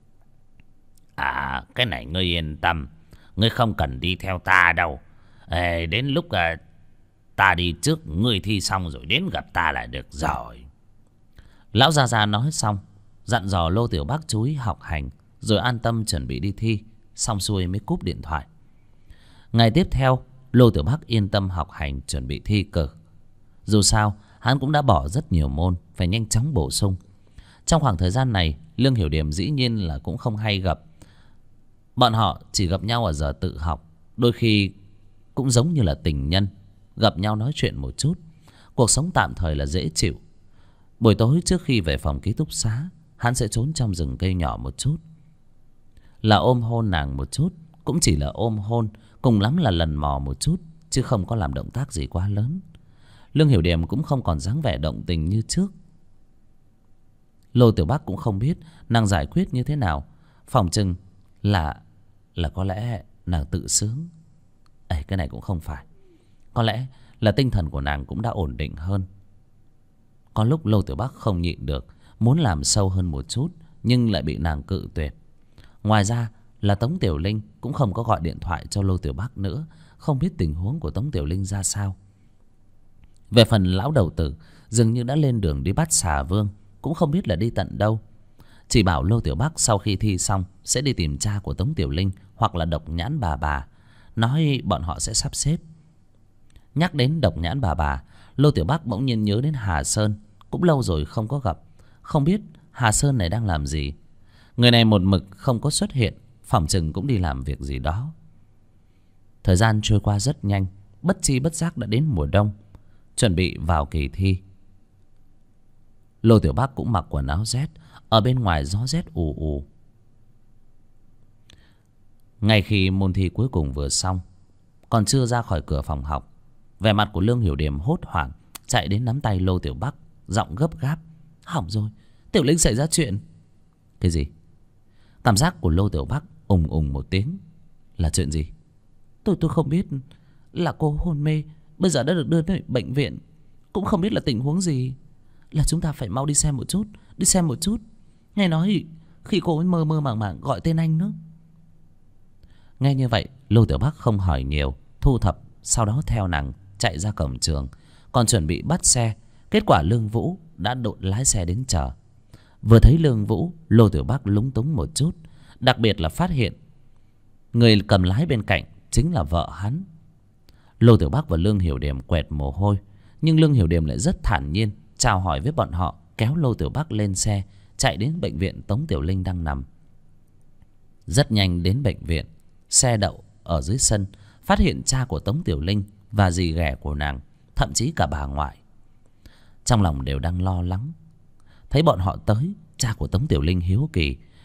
À, cái này ngươi yên tâm, ngươi không cần đi theo ta đâu. Đến lúc ta đi trước, ngươi thi xong rồi đến gặp ta là được rồi. Lão Gia Gia nói xong, dặn dò Lô Tiểu Bắc chú ý học hành, rồi an tâm chuẩn bị đi thi. Xong xuôi mới cúp điện thoại. Ngày tiếp theo Lô Tiểu Bắc yên tâm học hành, chuẩn bị thi cử. Dù sao hắn cũng đã bỏ rất nhiều môn, phải nhanh chóng bổ sung. Trong khoảng thời gian này Lương Hiểu Điềm dĩ nhiên là cũng không hay gặp. Bọn họ chỉ gặp nhau ở giờ tự học, đôi khi cũng giống như là tình nhân, gặp nhau nói chuyện một chút. Cuộc sống tạm thời là dễ chịu. Buổi tối trước khi về phòng ký túc xá, hắn sẽ trốn trong rừng cây nhỏ một chút, là ôm hôn nàng một chút. Cũng chỉ là ôm hôn, cùng lắm là lần mò một chút, chứ không có làm động tác gì quá lớn. Lương Hiểu Điềm cũng không còn dáng vẻ động tình như trước. Lô Tiểu Bắc cũng không biết nàng giải quyết như thế nào. Phòng chừng là có lẽ nàng tự sướng. Cái này cũng không phải. Có lẽ là tinh thần của nàng cũng đã ổn định hơn. Có lúc Lô Tiểu Bắc không nhịn được, muốn làm sâu hơn một chút, nhưng lại bị nàng cự tuyệt. Ngoài ra là Tống Tiểu Linh cũng không có gọi điện thoại cho Lô Tiểu Bắc nữa. Không biết tình huống của Tống Tiểu Linh ra sao. Về phần lão đầu tử, dường như đã lên đường đi bắt xà vương, cũng không biết là đi tận đâu. Chỉ bảo Lô Tiểu Bắc sau khi thi xong sẽ đi tìm cha của Tống Tiểu Linh hoặc là Độc Nhãn bà, nói bọn họ sẽ sắp xếp. Nhắc đến Độc Nhãn bà, Lô Tiểu Bắc bỗng nhiên nhớ đến Hà Sơn. Cũng lâu rồi không có gặp, không biết Hà Sơn này đang làm gì. Người này một mực không có xuất hiện, phỏng chừng cũng đi làm việc gì đó. Thời gian trôi qua rất nhanh, bất chi bất giác đã đến mùa đông, chuẩn bị vào kỳ thi. Lô Tiểu Bắc cũng mặc quần áo rét, ở bên ngoài gió rét ù ù. Ngay khi môn thi cuối cùng vừa xong, còn chưa ra khỏi cửa phòng học, vẻ mặt của Lương Hiểu Điềm hốt hoảng chạy đến nắm tay Lô Tiểu Bắc, giọng gấp gáp. Hỏng rồi, Tiểu Linh xảy ra chuyện. Cái gì? Cảm giác của Lô Tiểu Bắc ùng ùng một tiếng. Là chuyện gì? Tôi không biết. Là cô hôn mê, bây giờ đã được đưa đến bệnh viện, cũng không biết là tình huống gì. Là chúng ta phải mau đi xem một chút. Đi xem một chút. Nghe nói khi cô ấy mơ mơ màng màng gọi tên anh nữa. Nghe như vậy Lô Tiểu Bắc không hỏi nhiều, thu thập, sau đó theo nàng chạy ra cổng trường, còn chuẩn bị bắt xe. Kết quả Lương Vũ đã lái xe đến chờ. Vừa thấy Lương Vũ, Lô Tiểu Bắc lúng túng một chút, đặc biệt là phát hiện người cầm lái bên cạnh chính là vợ hắn. Lô Tiểu Bắc và Lương Hiểu Điềm quẹt mồ hôi, nhưng Lương Hiểu Điềm lại rất thản nhiên chào hỏi với bọn họ, kéo Lô Tiểu Bắc lên xe, chạy đến bệnh viện Tống Tiểu Linh đang nằm. Rất nhanh đến bệnh viện, xe đậu ở dưới sân, phát hiện cha của Tống Tiểu Linh và dì ghẻ của nàng, thậm chí cả bà ngoại. Trong lòng đều đang lo lắng. Thấy bọn họ tới, cha của Tống Tiểu Linh hiếu kỳ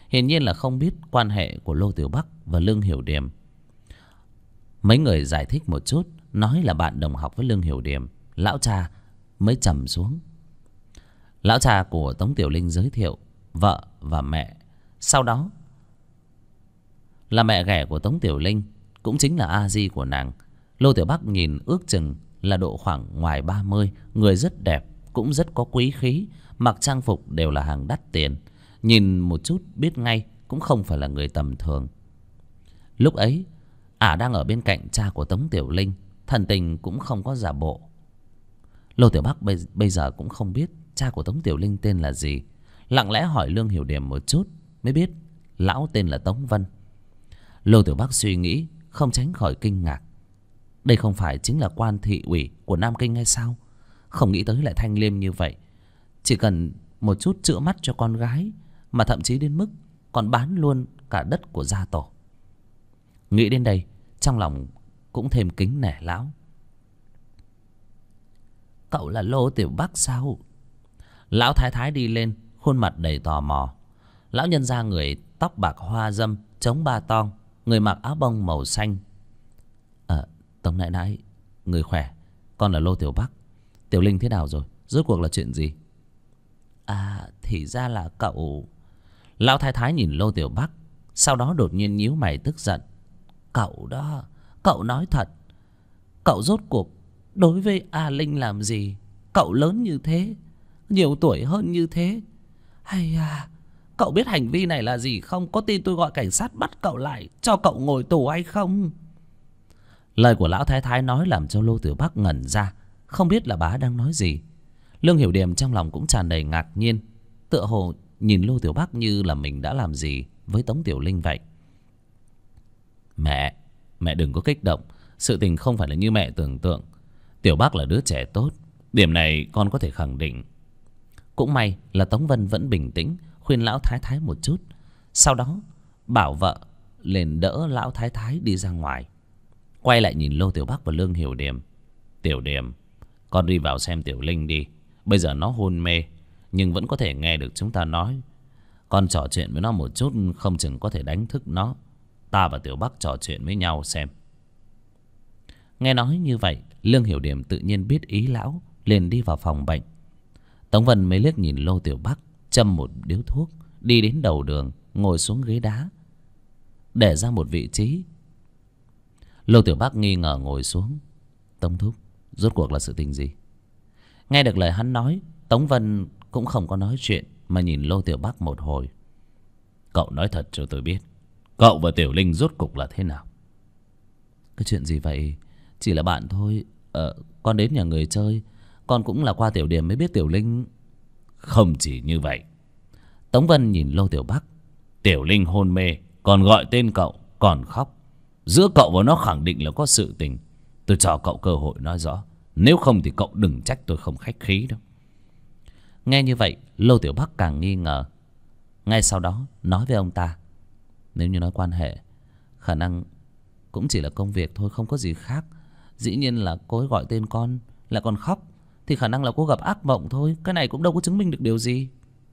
hiển nhiên là không biết quan hệ của Lô Tiểu Bắc và Lương Hiểu Điềm. Mấy người giải thích một chút, nói là bạn đồng học với Lương Hiểu Điềm. Lão cha mới trầm xuống. Lão cha của Tống Tiểu Linh giới thiệu vợ và mẹ. Sau đó là mẹ ghẻ của Tống Tiểu Linh, cũng chính là a di của nàng. Lô Tiểu Bắc nhìn ước chừng là độ khoảng ngoài 30, người rất đẹp, cũng rất có quý khí, mặc trang phục đều là hàng đắt tiền, nhìn một chút biết ngay cũng không phải là người tầm thường. Lúc ấy ả đang ở bên cạnh cha của Tống Tiểu Linh, thần tình cũng không có giả bộ. Lô Tiểu Bắc bây giờ cũng không biết cha của Tống Tiểu Linh tên là gì, lặng lẽ hỏi Lương Hiểu Điềm một chút mới biết lão tên là Tống Vân. Lô Tiểu Bắc suy nghĩ không tránh khỏi kinh ngạc. Đây không phải chính là quan thị ủy của Nam Kinh hay sao? Không nghĩ tới lại thanh liêm như vậy. Chỉ cần một chút chữa mắt cho con gái mà thậm chí đến mức còn bán luôn cả đất của gia tổ. Nghĩ đến đây, trong lòng cũng thêm kính nể lão. Cậu là Lô Tiểu Bắc sao? Lão thái thái đi lên, khuôn mặt đầy tò mò. Lão nhân ra người tóc bạc hoa dâm, chống ba tong, người mặc áo bông màu xanh. Tống nãi nãi, người khỏe, con là Lô Tiểu Bắc. Tiểu Linh thế nào rồi? Rốt cuộc là chuyện gì? Thì ra là cậu. Lão thái thái nhìn Lô Tiểu Bắc, sau đó đột nhiên nhíu mày tức giận. Cậu đó, cậu nói thật, cậu rốt cuộc đối với A Linh làm gì? Cậu lớn như thế, nhiều tuổi hơn như thế, hay cậu biết hành vi này là gì không? Có tin tôi gọi cảnh sát bắt cậu lại, cho cậu ngồi tù hay không? Lời của lão thái thái nói làm cho Lô Tiểu Bắc ngẩn ra, không biết là bá đang nói gì. Lương Hiểu Điềm trong lòng cũng tràn đầy ngạc nhiên, tựa hồ nhìn Lô Tiểu Bắc như là mình đã làm gì với Tống Tiểu Linh vậy. Mẹ đừng có kích động, sự tình không phải là như mẹ tưởng tượng. Tiểu Bắc là đứa trẻ tốt, điểm này con có thể khẳng định. Cũng may là Tống Vân vẫn bình tĩnh, khuyên lão thái thái một chút, sau đó bảo vợ lên đỡ lão thái thái đi ra ngoài. Quay lại nhìn Lô Tiểu Bắc và Lương Hiểu Điềm. Tiểu Điềm, con đi vào xem Tiểu Linh đi. Bây giờ nó hôn mê, nhưng vẫn có thể nghe được chúng ta nói. Con trò chuyện với nó một chút, không chừng có thể đánh thức nó. Ta và Tiểu Bắc trò chuyện với nhau xem. Nghe nói như vậy, Lương Hiểu Điềm tự nhiên biết ý lão, liền đi vào phòng bệnh. Tống Vân mới liếc nhìn Lô Tiểu Bắc, châm một điếu thuốc, đi đến đầu đường, ngồi xuống ghế đá, để ra một vị trí. Lô Tiểu Bắc nghi ngờ ngồi xuống. Tống thúc, rốt cuộc là sự tình gì? Nghe được lời hắn nói, Tống Vân cũng không có nói chuyện, mà nhìn Lô Tiểu Bắc một hồi. Cậu nói thật cho tôi biết, cậu và Tiểu Linh rốt cục là thế nào? Cái chuyện gì vậy? Chỉ là bạn thôi. Con đến nhà người chơi, con cũng là qua Tiểu Điềm mới biết Tiểu Linh. Không chỉ như vậy. Tống Vân nhìn Lô Tiểu Bắc. Tiểu Linh hôn mê, còn gọi tên cậu, còn khóc. Giữa cậu và nó khẳng định là có sự tình. Tôi cho cậu cơ hội nói rõ, nếu không thì cậu đừng trách tôi không khách khí đâu. Nghe như vậy, Lô Tiểu Bắc càng nghi ngờ. Ngay sau đó nói với ông ta, nếu như nói quan hệ, khả năng cũng chỉ là công việc thôi, không có gì khác. Dĩ nhiên là cô ấy gọi tên con lại còn khóc, thì khả năng là cô gặp ác mộng thôi. Cái này cũng đâu có chứng minh được điều gì.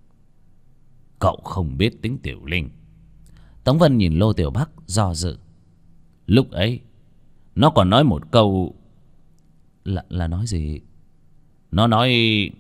Cậu không biết tính Tiểu Linh. Tống Vân nhìn Lô Tiểu Bắc do dự. Lúc ấy nó còn nói một câu. Là nói gì? Nó nói...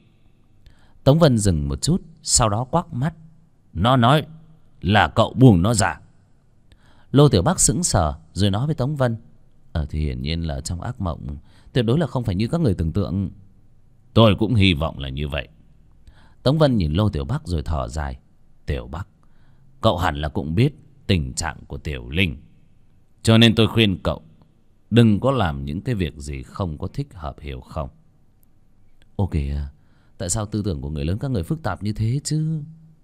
Tống Vân dừng một chút, sau đó quắc mắt. Nó nói là cậu buông nó ra. Lô Tiểu Bắc sững sờ rồi nói với Tống Vân, thì hiển nhiên là trong ác mộng, tuyệt đối là không phải như các người tưởng tượng. Tôi cũng hy vọng là như vậy. Tống Vân nhìn Lô Tiểu Bắc rồi thở dài. Tiểu Bắc, cậu hẳn là cũng biết tình trạng của Tiểu Linh, cho nên tôi khuyên cậu đừng có làm những cái việc gì không có thích hợp, hiểu không? Ok, tại sao tư tưởng của người lớn các người phức tạp như thế chứ?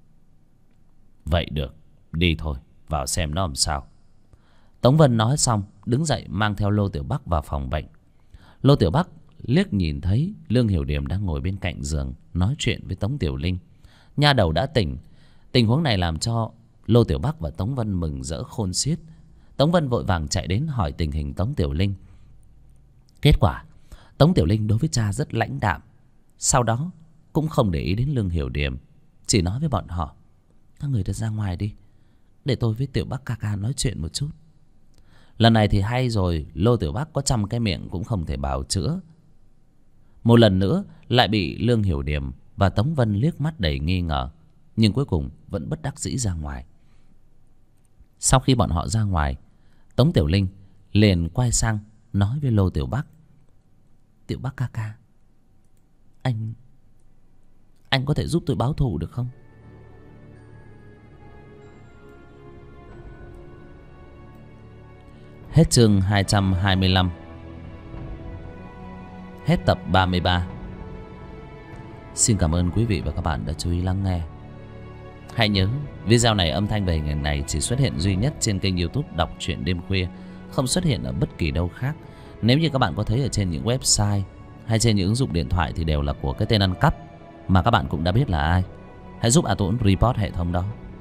Vậy được, đi thôi, vào xem nó làm sao. Tống Vân nói xong, đứng dậy mang theo Lô Tiểu Bắc vào phòng bệnh. Lô Tiểu Bắc liếc nhìn thấy Lương Hiểu Điềm đang ngồi bên cạnh giường nói chuyện với Tống Tiểu Linh. Nha đầu đã tỉnh. Tình huống này làm cho Lô Tiểu Bắc và Tống Vân mừng rỡ khôn xiết. Tống Vân vội vàng chạy đến hỏi tình hình Tống Tiểu Linh. Kết quả Tống Tiểu Linh đối với cha rất lãnh đạm, sau đó cũng không để ý đến Lương Hiểu Điềm, chỉ nói với bọn họ, các người đã ra ngoài đi, Để tôi với Tiểu Bắc ca ca nói chuyện một chút. Lần này thì hay rồi, Lô Tiểu Bắc có 100 cái miệng cũng không thể bào chữa. Một lần nữa lại bị Lương Hiểu Điểm và Tống Vân liếc mắt đầy nghi ngờ, nhưng cuối cùng vẫn bất đắc dĩ ra ngoài. Sau khi bọn họ ra ngoài, Tống Tiểu Linh liền quay sang nói với Lô Tiểu Bắc: Tiểu Bắc ca ca, anh có thể giúp tôi báo thù được không? Hết chương 225. Hết tập 33. Xin cảm ơn quý vị và các bạn đã chú ý lắng nghe. Hãy nhớ video này, âm thanh và hình ảnh này chỉ xuất hiện duy nhất trên kênh YouTube Đọc Truyện Đêm Khuya, không xuất hiện ở bất kỳ đâu khác. Nếu như các bạn có thấy ở trên những website hay trên những ứng dụng điện thoại thì đều là của cái tên ăn cắp mà các bạn cũng đã biết là ai. Hãy giúp A Tuấn report hệ thống đó.